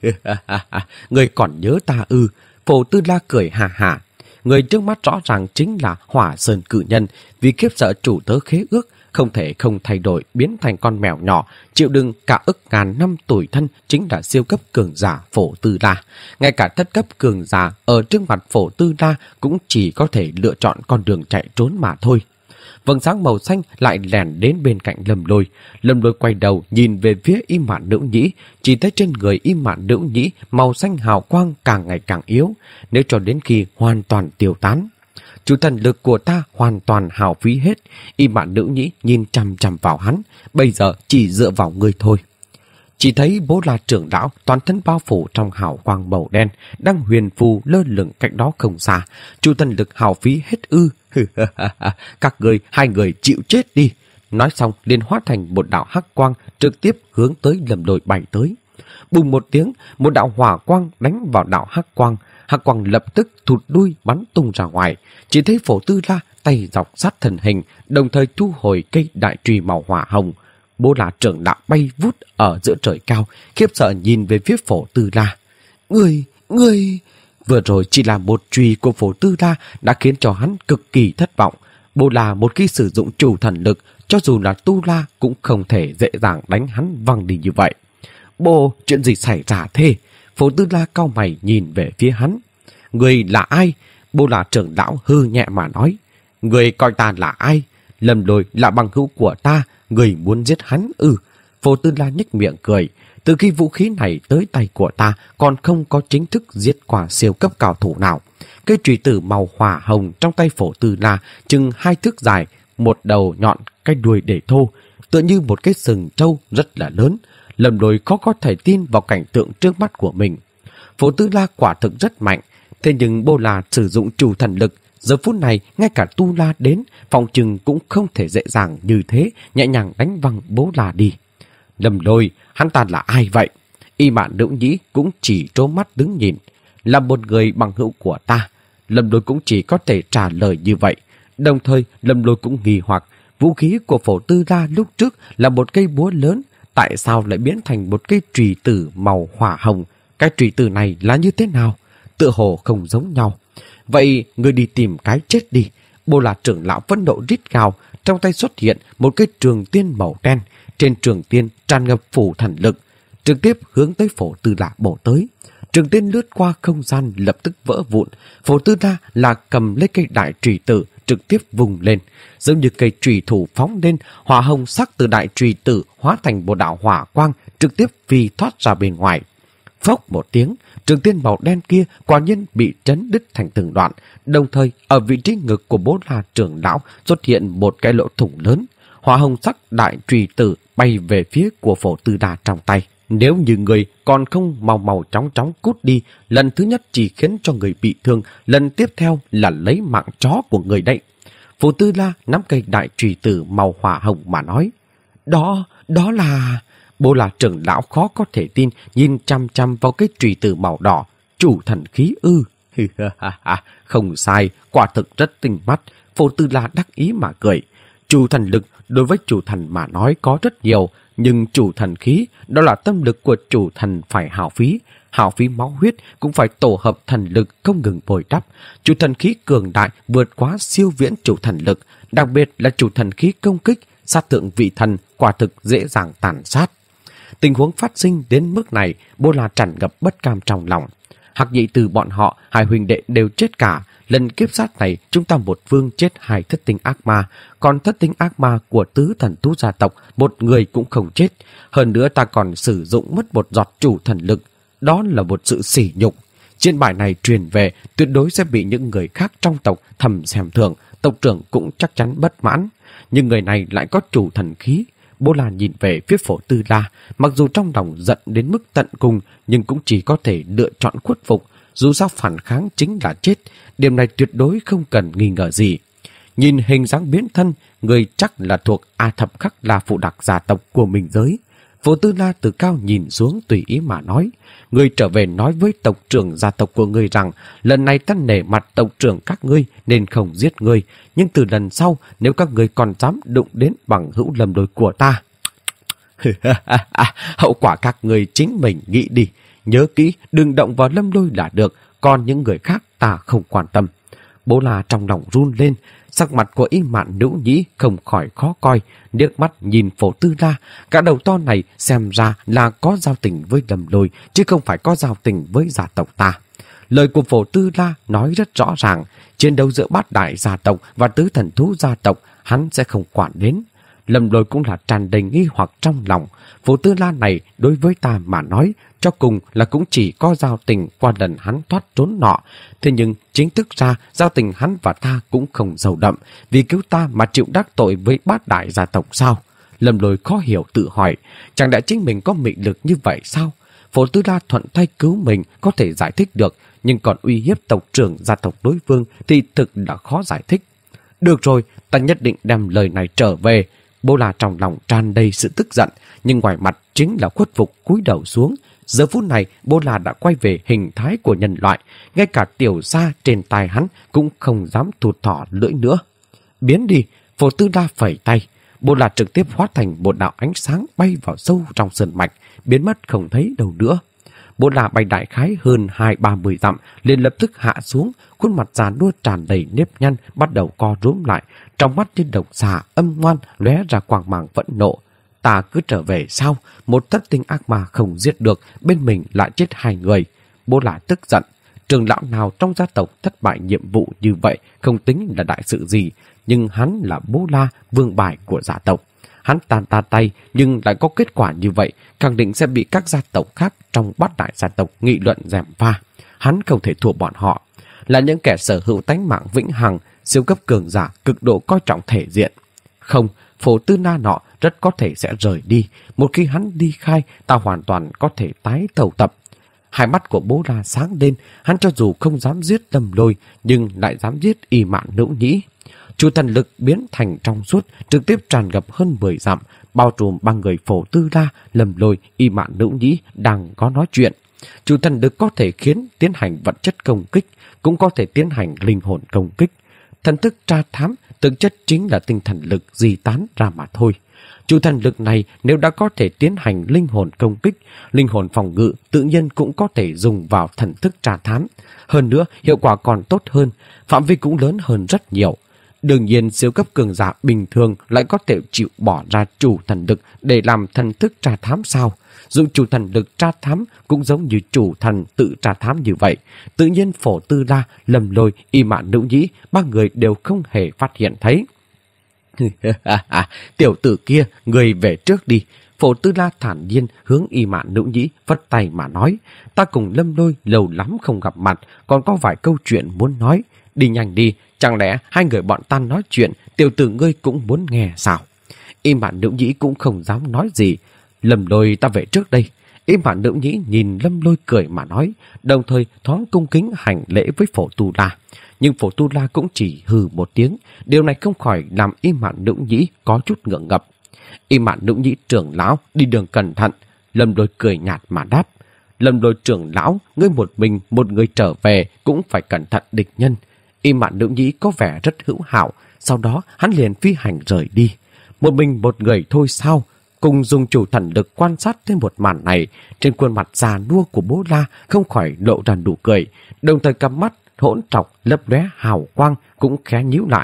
Người còn nhớ ta ư? Phổ Tư La cười hà hà. Người trước mắt rõ ràng chính là Hỏa Sơn cự nhân, vì khiếp sợ chủ tớ khế ước, không thể không thay đổi biến thành con mèo nhỏ, chịu đựng cả ức ngàn năm tuổi thân chính là siêu cấp cường giả Phổ Tư La. Ngay cả thất cấp cường giả ở trước mặt Phổ Tư La cũng chỉ có thể lựa chọn con đường chạy trốn mà thôi. Vầng sáng màu xanh lại lèn đến bên cạnh Lâm Lôi. Lâm Lôi quay đầu nhìn về phía Y Mạn Nữ Nhĩ, chỉ thấy trên người Y Mạn Nữ Nhĩ màu xanh hào quang càng ngày càng yếu, nếu cho đến khi hoàn toàn tiêu tán. Chủ thần lực của ta hoàn toàn hao phí hết. Y Mạn Nữ Nhĩ nhìn chằm chằm vào hắn, bây giờ chỉ dựa vào ngươi thôi. Chỉ thấy Bố La trưởng lão toàn thân bao phủ trong hào quang màu đen, đang huyền phù lơ lửng cách đó không xa. Chủ thần lực hao phí hết ư? Các người, hai người chịu chết đi. Nói xong liền hóa thành một đạo hắc quang trực tiếp hướng tới Lâm Lôi bay tới. Bùng một tiếng, một đạo hỏa quang đánh vào đạo hắc quang. Hắc quang lập tức thụt đuôi bắn tung ra ngoài. Chỉ thấy Phổ Tư La tay dọc sát thần hình, đồng thời thu hồi cây đại trùy màu hỏa hồng. Bố La trưởng lão bay vút ở giữa trời cao, khiếp sợ nhìn về phía Phổ Tư La. Người, người... Vừa rồi chỉ là một chùy của Phổ Tư La đã khiến cho hắn cực kỳ thất vọng. Bố La một khi sử dụng chủ thần lực, cho dù là Tu La cũng không thể dễ dàng đánh hắn văng đi như vậy. Bố, chuyện gì xảy ra thế? Phổ Tư La cau mày nhìn về phía hắn. Người là ai? Bố La trưởng lão hư nhẹ mà nói. Người coi ta là ai? Lâm Lôi là bằng hữu của ta, người muốn giết hắn ư? Phổ Tư La nhếch miệng cười. Từ khi vũ khí này tới tay của ta, còn không có chính thức giết qua siêu cấp cao thủ nào. Cây chùy tử màu hỏa hồng trong tay Phổ Tư La chừng hai thước dài, một đầu nhọn, cái đuôi để thô, tựa như một cái sừng trâu rất là lớn. Lâm Lôi khó có thể tin vào cảnh tượng trước mắt của mình. Phổ Tư La quả thực rất mạnh, thế nhưng Bố La sử dụng chủ thần lực, giờ phút này ngay cả Tu La đến, phòng chừng cũng không thể dễ dàng như thế nhẹ nhàng đánh văng Bố La đi. Lâm Lôi, hắn ta là ai vậy? Y Mạn Nữ Nhĩ cũng chỉ trố mắt đứng nhìn. Là một người bằng hữu của ta. Lâm Lôi cũng chỉ có thể trả lời như vậy. Đồng thời Lâm Lôi cũng nghi hoặc, vũ khí của Phổ Tư La lúc trước là một cây búa lớn, tại sao lại biến thành một cây chùy tử màu hỏa hồng? Cái chùy tử này là như thế nào? Tựa hồ không giống nhau. Vậy ngươi đi tìm cái chết đi. Bố La trưởng lão phẫn nộ rít gào, trong tay xuất hiện một cái trường tiên màu đen. Trên trường tiên tràn ngập phủ thần lực, trực tiếp hướng tới Phổ Tư La bổ tới. Trường tiên lướt qua không gian lập tức vỡ vụn. Phổ Tư La là cầm lấy cây đại chùy tử trực tiếp vùng lên, giống như cây chùy thủ phóng lên, hỏa hồng sắc từ đại chùy tử hóa thành một đạo hỏa quang trực tiếp phi thoát ra bên ngoài. Phốc một tiếng, trường tiên màu đen kia quả nhiên bị chấn đứt thành từng đoạn. Đồng thời ở vị trí ngực của Bố La trưởng lão xuất hiện một cái lỗ thủng lớn. Hỏa hồng sắc đại chùy tử bay về phía của Phổ Tư La trong tay. Nếu như người còn không mau mau chóng chóng cút đi, lần thứ nhất chỉ khiến cho người bị thương, lần tiếp theo là lấy mạng chó của người đấy. Phổ Tư La nắm cây đại chùy tử màu hỏa hồng mà nói. Đó, đó là... Bố La trưởng lão khó có thể tin, nhìn chăm chăm vào cái chùy tử màu đỏ. Chủ thần khí ư? Không sai, quả thực rất tinh mắt. Phổ Tư La đắc ý mà cười. Chủ thần lực đối với chủ thần mà nói có rất nhiều, nhưng chủ thần khí đó là tâm lực của chủ thần phải hao phí. Hao phí máu huyết cũng phải tổ hợp thần lực không ngừng bồi đắp. Chủ thần khí cường đại vượt quá siêu viễn chủ thần lực, đặc biệt là chủ thần khí công kích, sát tượng vị thần quả thực dễ dàng tàn sát. Tình huống phát sinh đến mức này, Bố La tràn ngập bất cam trong lòng. Hạc Nhị từ bọn họ, hai huynh đệ đều chết cả. Lần kiếp sát này, chúng ta một vương chết hai thất tinh ác ma, còn thất tinh ác ma của tứ thần thú gia tộc, một người cũng không chết. Hơn nữa ta còn sử dụng mất một giọt chủ thần lực. Đó là một sự sỉ nhục. Trên bài này truyền về, tuyệt đối sẽ bị những người khác trong tộc thầm xem thường, tộc trưởng cũng chắc chắn bất mãn. Nhưng người này lại có chủ thần khí. Bố La nhìn về phía Phổ Tư La, mặc dù trong lòng giận đến mức tận cùng, nhưng cũng chỉ có thể lựa chọn khuất phục. Dù sao phản kháng chính là chết, điểm này tuyệt đối không cần nghi ngờ gì. Nhìn hình dáng biến thân, người chắc là thuộc A Thập Khắc là phụ đặc gia tộc của mình giới. Phổ Tư La từ cao nhìn xuống tùy ý mà nói. Người trở về nói với tộc trưởng gia tộc của ngươi rằng lần này ta nể mặt tộc trưởng các ngươi nên không giết ngươi, nhưng từ lần sau nếu các ngươi còn dám đụng đến bằng hữu Lâm Lôi của ta, hậu quả các ngươi chính mình nghĩ đi. Nhớ kỹ, đừng động vào Lâm Lôi là được, còn những người khác ta không quan tâm. Bố La trong lòng run lên, sắc mặt của Y Mạn Nữ Nhĩ không khỏi khó coi, liếc mắt nhìn Phổ Tư La, cả đầu to này xem ra là có giao tình với Lâm Lôi, chứ không phải có giao tình với gia tộc ta. Lời của Phổ Tư La nói rất rõ ràng, chiến đấu giữa bát đại gia tộc và tứ thần thú gia tộc hắn sẽ không quản đến. Lâm Lôi cũng là tràn đầy nghi hoặc trong lòng. Phổ Tư La này đối với ta mà nói, cho cùng là cũng chỉ có giao tình qua lần hắn thoát trốn nọ. Thế nhưng chính thức ra, giao tình hắn và ta cũng không sâu đậm, vì cứu ta mà chịu đắc tội với bát đại gia tộc sao? Lâm Lôi khó hiểu tự hỏi, chẳng lẽ chính mình có mị lực như vậy sao? Phổ Tư La thuận tay cứu mình có thể giải thích được, nhưng còn uy hiếp tộc trưởng gia tộc đối phương thì thực là khó giải thích. Được rồi, ta nhất định đem lời này trở về. Bố La trong lòng tràn đầy sự tức giận, nhưng ngoài mặt chính là khuất phục cúi đầu xuống. Giờ phút này, Bố La đã quay về hình thái của nhân loại, ngay cả tiểu sa trên tay hắn cũng không dám thụt thỏ lưỡi nữa. Biến đi, Phổ Tư La phẩy tay. Bố La trực tiếp hóa thành một đạo ánh sáng bay vào sâu trong sơn mạch, biến mất không thấy đâu nữa. Bố La bay đại khái hơn hai ba mươi dặm, liền lập tức hạ xuống, khuôn mặt già nua tràn đầy nếp nhăn, bắt đầu co rúm lại, trong mắt như độc xà âm ngoan lóe ra quang mang phẫn nộ. Ta cứ trở về sao? Một thất tinh ác ma không giết được, bên mình lại chết hai người. Bố La tức giận. Trưởng lão nào trong gia tộc thất bại nhiệm vụ như vậy không tính là đại sự gì, nhưng hắn là Bố La, vương bài của gia tộc. Hắn tàn ta tay nhưng lại có kết quả như vậy, khẳng định sẽ bị các gia tộc khác trong bát đại gia tộc nghị luận gièm pha. Hắn không thể thua bọn họ. Là những kẻ sở hữu tánh mạng vĩnh hằng, siêu cấp cường giả cực độ coi trọng thể diện. Không, Phổ Tư La nọ rất có thể sẽ rời đi. Một khi hắn đi khai, ta hoàn toàn có thể tái tẩu tập. Hai mắt của Bố La sáng lên, hắn cho dù không dám giết Lâm Lôi, nhưng lại dám giết Y Mạn Nữ Nhĩ. Chủ thần lực biến thành trong suốt, trực tiếp tràn ngập hơn mười dặm, bao trùm ba người Phổ Tư La, Lâm Lôi, Y Mạn Nữ Nhĩ đang có nói chuyện. Chủ thần lực có thể khiến tiến hành vật chất công kích, cũng có thể tiến hành linh hồn công kích. Thần thức tra thám thực chất chính là tinh thần lực di tán ra mà thôi. Chủ thần lực này nếu đã có thể tiến hành linh hồn công kích, linh hồn phòng ngự tự nhiên cũng có thể dùng vào thần thức tra thám. Hơn nữa, hiệu quả còn tốt hơn, phạm vi cũng lớn hơn rất nhiều. Đương nhiên, siêu cấp cường giả bình thường lại có thể chịu bỏ ra chủ thần lực để làm thần thức tra thám sao? Dùng chủ thần lực tra thám cũng giống như chủ thần tự tra thám như vậy. Tự nhiên Phổ Tư La, Lâm Lôi, Y Mạn Nữ Nhĩ, ba người đều không hề phát hiện thấy. Tiểu tử kia, người về trước đi. Phổ Tư La thản nhiên hướng Y Mạn Nữ Nhĩ vất tay mà nói. Ta cùng Lâm Lôi lâu lắm không gặp mặt, còn có vài câu chuyện muốn nói. Đi nhanh đi, chẳng lẽ hai người bọn ta nói chuyện, tiểu tử ngươi cũng muốn nghe sao? Y Mạn Nữ Nhĩ cũng không dám nói gì. Lâm Lôi, ta về trước đây. Y Mạn Nữ Nhĩ nhìn Lâm Lôi cười mà nói, đồng thời thoáng cung kính hành lễ với Phổ Tu La. Nhưng Phổ Tu La cũng chỉ hừ một tiếng, điều này không khỏi làm Y Mạn Nữ Nhĩ có chút ngượng ngập. Y Mạn Nữ Nhĩ trưởng lão đi đường cẩn thận. Lâm Lôi cười nhạt mà đáp, Lâm Lôi trưởng lão, ngươi một mình một người trở về cũng phải cẩn thận địch nhân. Y Mạn Nữ Nhĩ có vẻ rất hữu hảo, sau đó hắn liền phi hành rời đi. Một mình một người thôi sao? Cùng dùng chủ thần lực quan sát thêm một màn này, trên khuôn mặt già nua của Bố La không khỏi lộ ra nụ cười, đồng thời cặp mắt hỗn trọc lấp lóe hào quang cũng khẽ nhíu lại.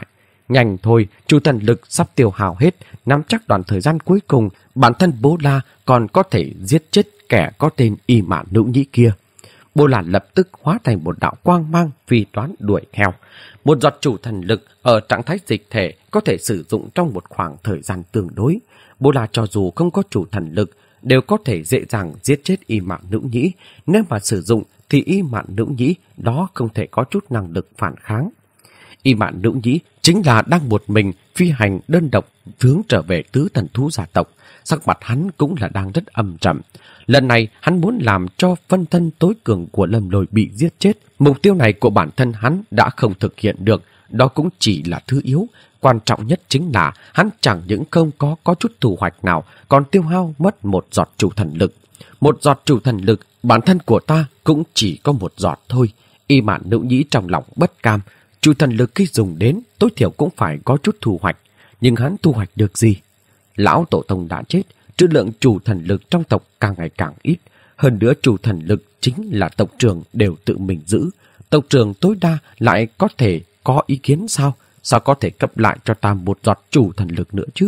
Nhanh thôi, chủ thần lực sắp tiêu hao hết, nắm chắc đoạn thời gian cuối cùng, bản thân Bố La còn có thể giết chết kẻ có tên Y Mạn Nữ Nhĩ kia. Bố La lập tức hóa thành một đạo quang mang phi toán đuổi theo. Một giọt chủ thần lực ở trạng thái dịch thể có thể sử dụng trong một khoảng thời gian tương đối. Bố La cho dù không có chủ thần lực, đều có thể dễ dàng giết chết Y Mạn Nữ Nhĩ. Nếu mà sử dụng thì Y Mạn Nữ Nhĩ đó không thể có chút năng lực phản kháng. Y Mạn Nữ Nhĩ chính là đang một mình phi hành đơn độc hướng trở về tứ thần thú gia tộc. Sắc mặt hắn cũng là đang rất âm trầm. Lần này hắn muốn làm cho phân thân tối cường của Lâm Lôi bị giết chết. Mục tiêu này của bản thân hắn đã không thực hiện được, đó cũng chỉ là thứ yếu. Quan trọng nhất chính là hắn chẳng những không có có chút thu hoạch nào, còn tiêu hao mất một giọt chủ thần lực. Một giọt chủ thần lực, bản thân của ta cũng chỉ có một giọt thôi. Y Mạn Nữ Nhĩ trong lòng bất cam. Chủ thần lực khi dùng đến, tối thiểu cũng phải có chút thu hoạch. Nhưng hắn thu hoạch được gì? Lão tổ tông đã chết, trữ lượng chủ thần lực trong tộc càng ngày càng ít. Hơn nữa chủ thần lực chính là tộc trưởng đều tự mình giữ. Tộc trưởng tối đa lại có thể có ý kiến sao? Sao có thể cấp lại cho ta một giọt chủ thần lực nữa chứ?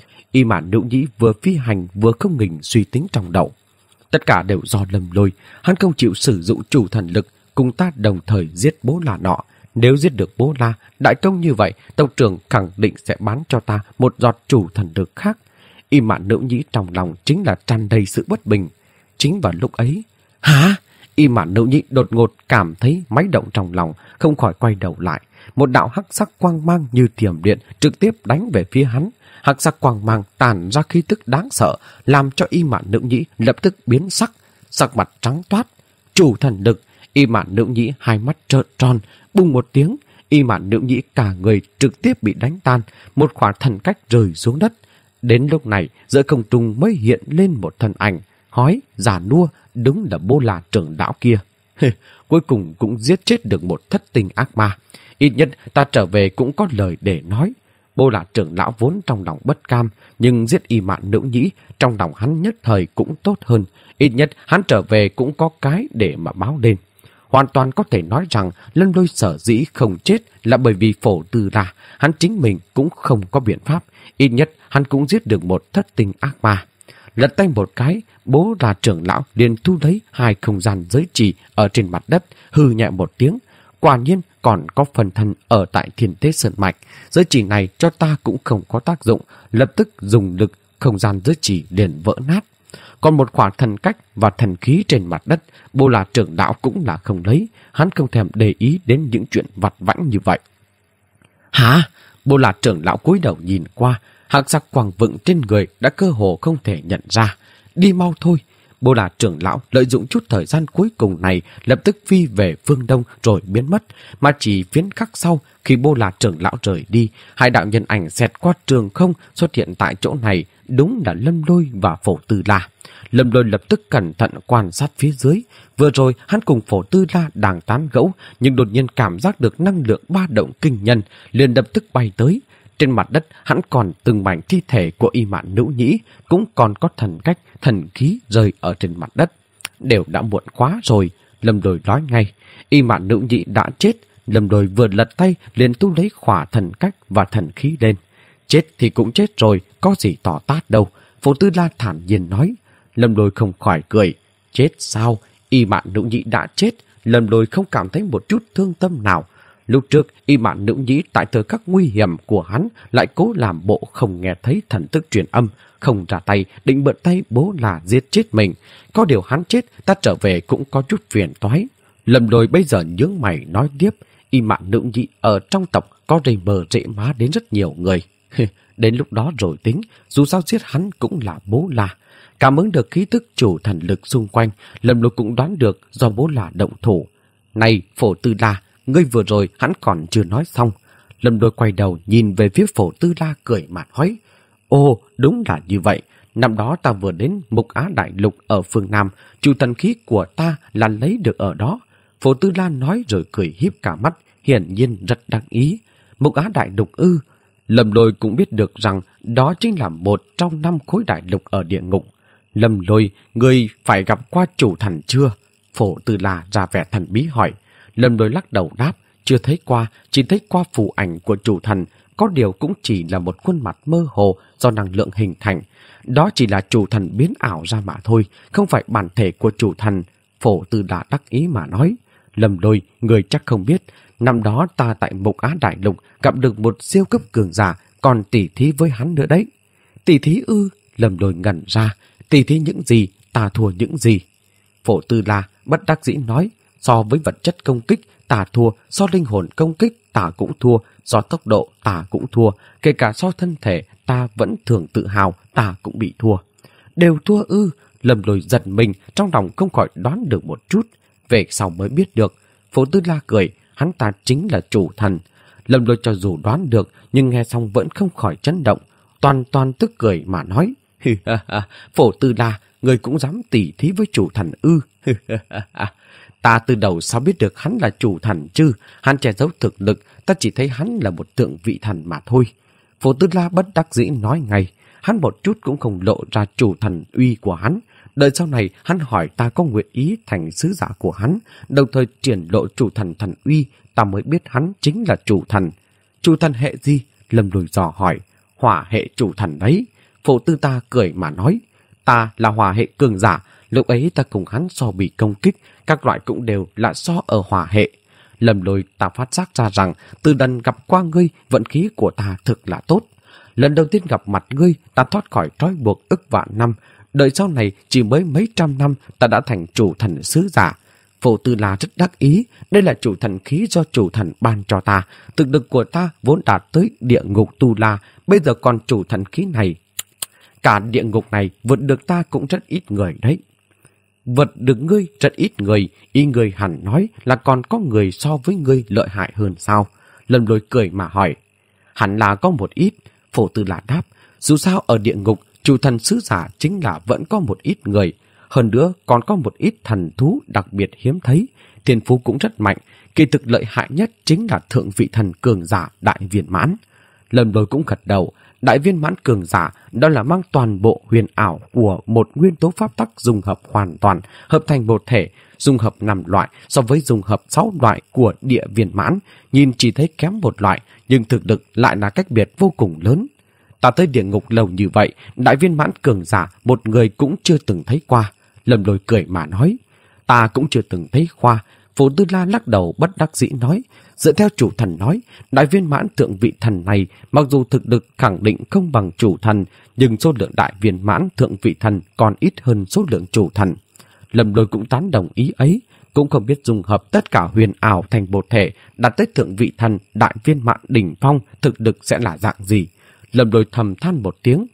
Y Mạn Nữ Nhĩ vừa phi hành vừa không ngừng suy tính trong đầu. Tất cả đều do Lâm Lôi. Hắn không chịu sử dụng chủ thần lực, cùng ta đồng thời giết Bố La nọ. Nếu giết được Bố La, đại công như vậy, tộc trưởng khẳng định sẽ bán cho ta một giọt chủ thần lực khác. Y Mạn Nữ Nhĩ trong lòng chính là tràn đầy sự bất bình. Chính vào lúc ấy, hả? Y Mạn Nữ Nhĩ đột ngột cảm thấy máy động trong lòng, không khỏi quay đầu lại. Một đạo hắc sắc quang mang như thiểm điện trực tiếp đánh về phía hắn. Hắc sắc quang mang tàn ra khí tức đáng sợ, làm cho Y Mạn Nữ Nhĩ lập tức biến sắc, sắc mặt trắng toát. Chủ thần lực! Y Mạn Nữ Nhĩ hai mắt trợn tròn, bùng một tiếng, Y Mạn Nữ Nhĩ cả người trực tiếp bị đánh tan, một khỏa thần cách rơi xuống đất. Đến lúc này, giữa không trung mới hiện lên một thân ảnh, hói, già nua, đúng là Bố La trưởng lão kia. Cuối cùng cũng giết chết được một thất tình ác ma. Ít nhất ta trở về cũng có lời để nói. Bố La trưởng lão vốn trong lòng bất cam, nhưng giết Y Mạn Nữ Nhĩ, trong lòng hắn nhất thời cũng tốt hơn. Ít nhất hắn trở về cũng có cái để mà báo lên. Hoàn toàn có thể nói rằng Lâm Lôi sở dĩ không chết là bởi vì Phổ Tư La, hắn chính mình cũng không có biện pháp. Ít nhất hắn cũng giết được một thất tình ác ma. Lật tay một cái, Bố La trưởng lão liền thu lấy hai không gian giới trì ở trên mặt đất, hừ nhẹ một tiếng. Quả nhiên còn có phần thân ở tại Thiên Tế Sơn Mạch. Giới trì này cho ta cũng không có tác dụng, lập tức dùng lực không gian giới trì liền vỡ nát. Còn một khoản thần cách và thần khí trên mặt đất, Bố La trưởng lão cũng là không lấy, hắn không thèm để ý đến những chuyện vặt vãnh như vậy. Hả? Bố La trưởng lão cúi đầu nhìn qua, hắc sắc quang vựng trên người đã cơ hồ không thể nhận ra. Đi mau thôi! Bố La trưởng lão lợi dụng chút thời gian cuối cùng này lập tức phi về phương đông rồi biến mất, mà chỉ phiến khắc sau khi Bố La trưởng lão rời đi, hai đạo nhân ảnh xẹt qua trường không xuất hiện tại chỗ này, đúng là Lâm Lôi và Phổ Tư La. Lâm Lôi lập tức cẩn thận quan sát phía dưới. Vừa rồi hắn cùng Phổ Tư La đang tán gẫu, nhưng đột nhiên cảm giác được năng lượng ba động kinh nhân, liền lập tức bay tới. Trên mặt đất hắn còn từng mảnh thi thể của Y Mạn Nữ Nhĩ, cũng còn có thần cách, thần khí rơi ở trên mặt đất. Đều đã muộn quá rồi, Lâm Lôi nói ngay. Y Mạn Nữ Nhĩ đã chết. Lâm Lôi vừa lật tay liền tu lấy khỏa thần cách và thần khí lên. Chết thì cũng chết rồi, có gì tỏ tát đâu. Phổ Tư La thản nhiên nói. Lâm Lôi không khỏi cười. Chết sao? Y Mạn Nữ Nhĩ đã chết. Lâm Lôi không cảm thấy một chút thương tâm nào. Lúc trước, Y Mạn Nữ Nhĩ tại thời khắc nguy hiểm của hắn lại cố làm bộ không nghe thấy thần thức truyền âm, không ra tay, định mượn tay Bố La giết chết mình. Có điều hắn chết, ta trở về cũng có chút phiền toái. Lâm Lôi bây giờ nhướng mày nói tiếp. Y Mạn Nữ Nhĩ ở trong tộc có rầy bờ rễ má đến rất nhiều người. Đến lúc đó rồi tính, dù sao giết hắn cũng là Bố La. Cảm ứng được khí tức chủ thần lực xung quanh, Lâm Lôi cũng đoán được do Bố La động thủ. Này, Phổ Tư La, ngươi vừa rồi hắn còn chưa nói xong. Lâm Lôi quay đầu nhìn về phía Phổ Tư La cười mà nói. Ồ, đúng là như vậy. Năm đó ta vừa đến Mục Á Đại Lục ở phương Nam, chủ thần khí của ta là lấy được ở đó. Phổ Tư La nói rồi cười híp cả mắt, hiển nhiên rất đắc ý. Mục Á Đại Lục ư? Lâm Lôi cũng biết được rằng đó chính là một trong năm khối đại lục ở địa ngục. Lâm Lôi, ngươi phải gặp qua chủ thần chưa? Phổ Tư La ra vẻ thần bí hỏi. Lâm Lôi lắc đầu đáp, chưa thấy qua, chỉ thấy qua phù ảnh của chủ thần, có điều cũng chỉ là một khuôn mặt mơ hồ do năng lượng hình thành. Đó chỉ là chủ thần biến ảo ra mà thôi, không phải bản thể của chủ thần. Phổ Tư Đà đắc ý mà nói. Lâm Lôi, người chắc không biết, năm đó ta tại Mộc Á Đại Lục gặp được một siêu cấp cường giả, còn tỉ thí với hắn nữa đấy. Tỉ thí ư? Lâm Lôi ngẩn ra. Tỉ thí những gì, ta thua những gì? Phổ Tư La bất đắc dĩ nói, so với vật chất công kích, ta thua, so linh hồn công kích, ta cũng thua, so tốc độ, ta cũng thua, kể cả so thân thể, ta vẫn thường tự hào, ta cũng bị thua. Đều thua ư? Lâm Lôi giật mình, trong lòng không khỏi đoán được một chút. Về sau mới biết được. Phổ Tư La cười, hắn ta chính là chủ thần. Lâm Lôi cho dù đoán được, nhưng nghe xong vẫn không khỏi chấn động. Toàn toàn tức cười mà nói, Phổ Tư La, người cũng dám tỉ thí với chủ thần ư? Ta từ đầu sao biết được hắn là chủ thần chứ? Hắn che giấu thực lực, ta chỉ thấy hắn là một tượng vị thần mà thôi. Phổ Tư La bất đắc dĩ nói ngay, hắn một chút cũng không lộ ra chủ thần uy của hắn. Đợi sau này hắn hỏi ta có nguyện ý thành sứ giả của hắn, đồng thời triển lộ chủ thần thần uy, ta mới biết hắn chính là chủ thần. Chủ thần hệ gì? Lâm Lôi dò hỏi. Hỏa hệ chủ thần đấy. Phổ Tư ta cười mà nói, ta là hỏa hệ cường giả, lúc ấy ta cùng hắn so bị công kích, các loại cũng đều là so ở hỏa hệ. Lâm Lôi, ta phát giác ra rằng từ lần gặp qua ngươi, vận khí của ta thực là tốt. Lần đầu tiên gặp mặt ngươi, ta thoát khỏi trói buộc ức vạn năm. Đợi sau này chỉ mới mấy trăm năm ta đã thành chủ thần sứ giả. Phổ Tư La rất đắc ý, đây là chủ thần khí do chủ thần ban cho ta. Thực lực của ta vốn đạt tới địa ngục Tu La, bây giờ còn chủ thần khí này. Cả địa ngục này vượt được ta cũng rất ít người đấy. Vượt được ngươi rất ít người, ý người hẳn nói là còn có người so với ngươi lợi hại hơn sao? Lâm Lôi cười mà hỏi. Hẳn là có một ít. Phổ Tư La đáp, dù sao ở địa ngục, chủ thần sứ giả chính là vẫn có một ít người. Hơn nữa còn có một ít thần thú đặc biệt hiếm thấy. Thiên phú cũng rất mạnh. Kỳ thực lợi hại nhất chính là thượng vị thần cường giả đại viên mãn. Lâm Lôi cũng gật đầu. Đại viên mãn cường giả đó là mang toàn bộ huyền ảo của một nguyên tố pháp tắc dung hợp hoàn toàn, hợp thành một thể, dung hợp năm loại so với dung hợp sáu loại của địa viên mãn. Nhìn chỉ thấy kém một loại, nhưng thực lực lại là cách biệt vô cùng lớn. Ta tới địa ngục lâu như vậy, đại viên mãn cường giả một người cũng chưa từng thấy qua. Lâm Lôi cười mà nói, ta cũng chưa từng thấy qua. Phổ Tư La lắc đầu bất đắc dĩ nói, dựa theo chủ thần nói, đại viên mãn thượng vị thần này mặc dù thực lực khẳng định không bằng chủ thần, nhưng số lượng đại viên mãn thượng vị thần còn ít hơn số lượng chủ thần. Lâm Lôi cũng tán đồng ý ấy, cũng không biết dùng hợp tất cả huyền ảo thành một thể, đặt tới thượng vị thần đại viên mãn đỉnh phong thực lực sẽ là dạng gì. Lâm Lôi thầm than một tiếng.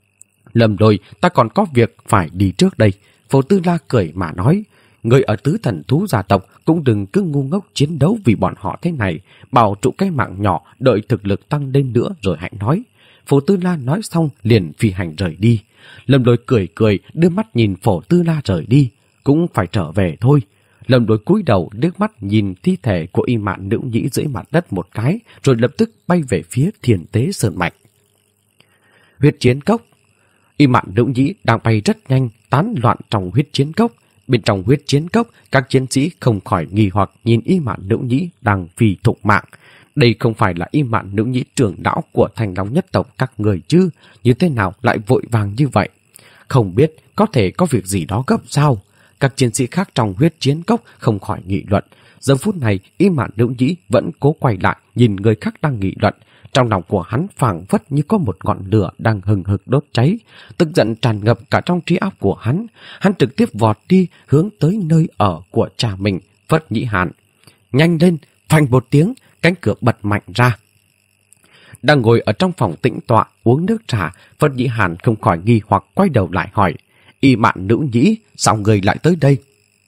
Lâm Lôi, ta còn có việc phải đi trước đây. Phổ Tư La cười mà nói, người ở tứ thần thú gia tộc cũng đừng cứ ngu ngốc chiến đấu vì bọn họ thế này, bảo trụ cái mạng nhỏ, đợi thực lực tăng lên nữa rồi hãy nói. Phổ Tư La nói xong liền phi hành rời đi. Lâm Lôi cười cười đưa mắt nhìn Phổ Tư La rời đi, cũng phải trở về thôi. Lâm Lôi cúi đầu liếc mắt nhìn thi thể của Y Mạn Nữ Nhĩ dưới mặt đất một cái, rồi lập tức bay về phía Thiền Tế Sơn Mạch. Huyết chiến cốc. Y Mạn Nữ Nhĩ đang bay rất nhanh, tán loạn trong huyết chiến cốc. Bên trong huyết chiến cốc, các chiến sĩ không khỏi nghi hoặc nhìn Y Mạn Nữ Nhĩ đang phi thục mạng. Đây không phải là Y Mạn Nữ Nhĩ trưởng lão của Thành Long nhất tộc các người chứ, như thế nào lại vội vàng như vậy? Không biết có thể có việc gì đó gấp sao? Các chiến sĩ khác trong huyết chiến cốc không khỏi nghị luận. Giờ phút này, Y Mạn Nữ Nhĩ vẫn cố quay lại nhìn người khác đang nghị luận. Trong lòng của hắn phảng phất như có một ngọn lửa đang hừng hực đốt cháy. Tức giận tràn ngập cả trong trí óc của hắn. Hắn trực tiếp vọt đi hướng tới nơi ở của cha mình, Phất Nhĩ Hàn. Nhanh lên, phanh một tiếng, cánh cửa bật mạnh ra. Đang ngồi ở trong phòng tĩnh tọa uống nước trà, Phất Nhĩ Hàn không khỏi nghi hoặc quay đầu lại hỏi, Y Mạn Nữ Nhĩ, sao người lại tới đây?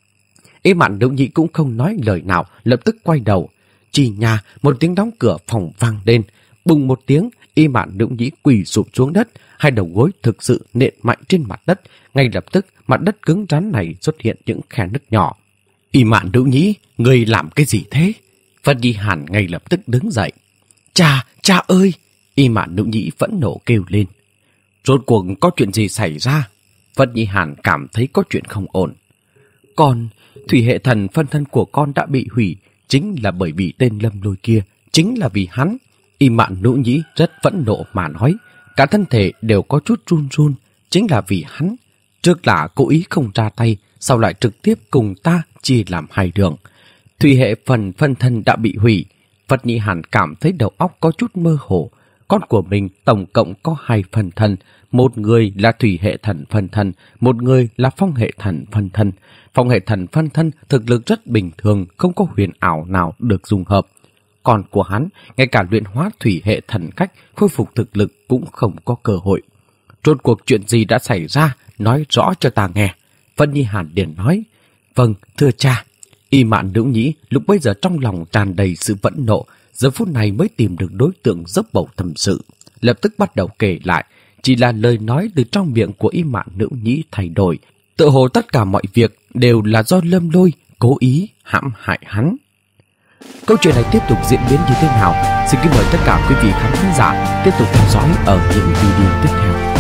Y Mạn Nữ Nhĩ cũng không nói lời nào, lập tức quay đầu. Chỉ nhà, một tiếng đóng cửa phòng vang lên. Bùng một tiếng, Y Mạn Nữ Nhĩ quỳ sụp xuống đất, hai đầu gối thực sự nện mạnh trên mặt đất. Ngay lập tức, mặt đất cứng rắn này xuất hiện những khe nứt nhỏ. Y Mạn Nữ Nhĩ, người làm cái gì thế? Phất Nhĩ Hàn ngay lập tức đứng dậy. Cha, cha ơi! Y Mạn Nữ Nhĩ phẫn nộ kêu lên. Rốt cuộc có chuyện gì xảy ra? Phất Nhĩ Hàn cảm thấy có chuyện không ổn. Con, thủy hệ thần phân thân của con đã bị hủy, chính là bởi vì tên Lâm Lôi kia, chính là vì hắn. Y Mạn Nữ Nhĩ rất phẫn nộ mà nói, cả thân thể đều có chút run run, chính là vì hắn. Trước là cố ý không ra tay, sau lại trực tiếp cùng ta chia làm hai đường. Thủy hệ phần phân thân đã bị hủy. Phật Nhị Hàn cảm thấy đầu óc có chút mơ hồ. Con của mình tổng cộng có hai phân thân, một người là thủy hệ thần phân thân, một người là phong hệ thần phân thân. Phong hệ thần phân thân thực lực rất bình thường, không có huyền ảo nào được dùng hợp. Còn của hắn, ngay cả luyện hóa thủy hệ thần cách, khôi phục thực lực cũng không có cơ hội. Rốt cuộc chuyện gì đã xảy ra, nói rõ cho ta nghe. Phật Nhị Hàn liền nói, vâng, thưa cha. Y Mạn Nữ Nhĩ lúc bây giờ trong lòng tràn đầy sự phẫn nộ, giờ phút này mới tìm được đối tượng dốc bầu thầm sự. Lập tức bắt đầu kể lại, chỉ là lời nói từ trong miệng của Y Mạn Nữ Nhĩ thay đổi. Tự hồ tất cả mọi việc đều là do Lâm Lôi cố ý hãm hại hắn. Câu chuyện này tiếp tục diễn biến như thế nào? Xin kính mời tất cả quý vị khán giả tiếp tục theo dõi ở những video tiếp theo.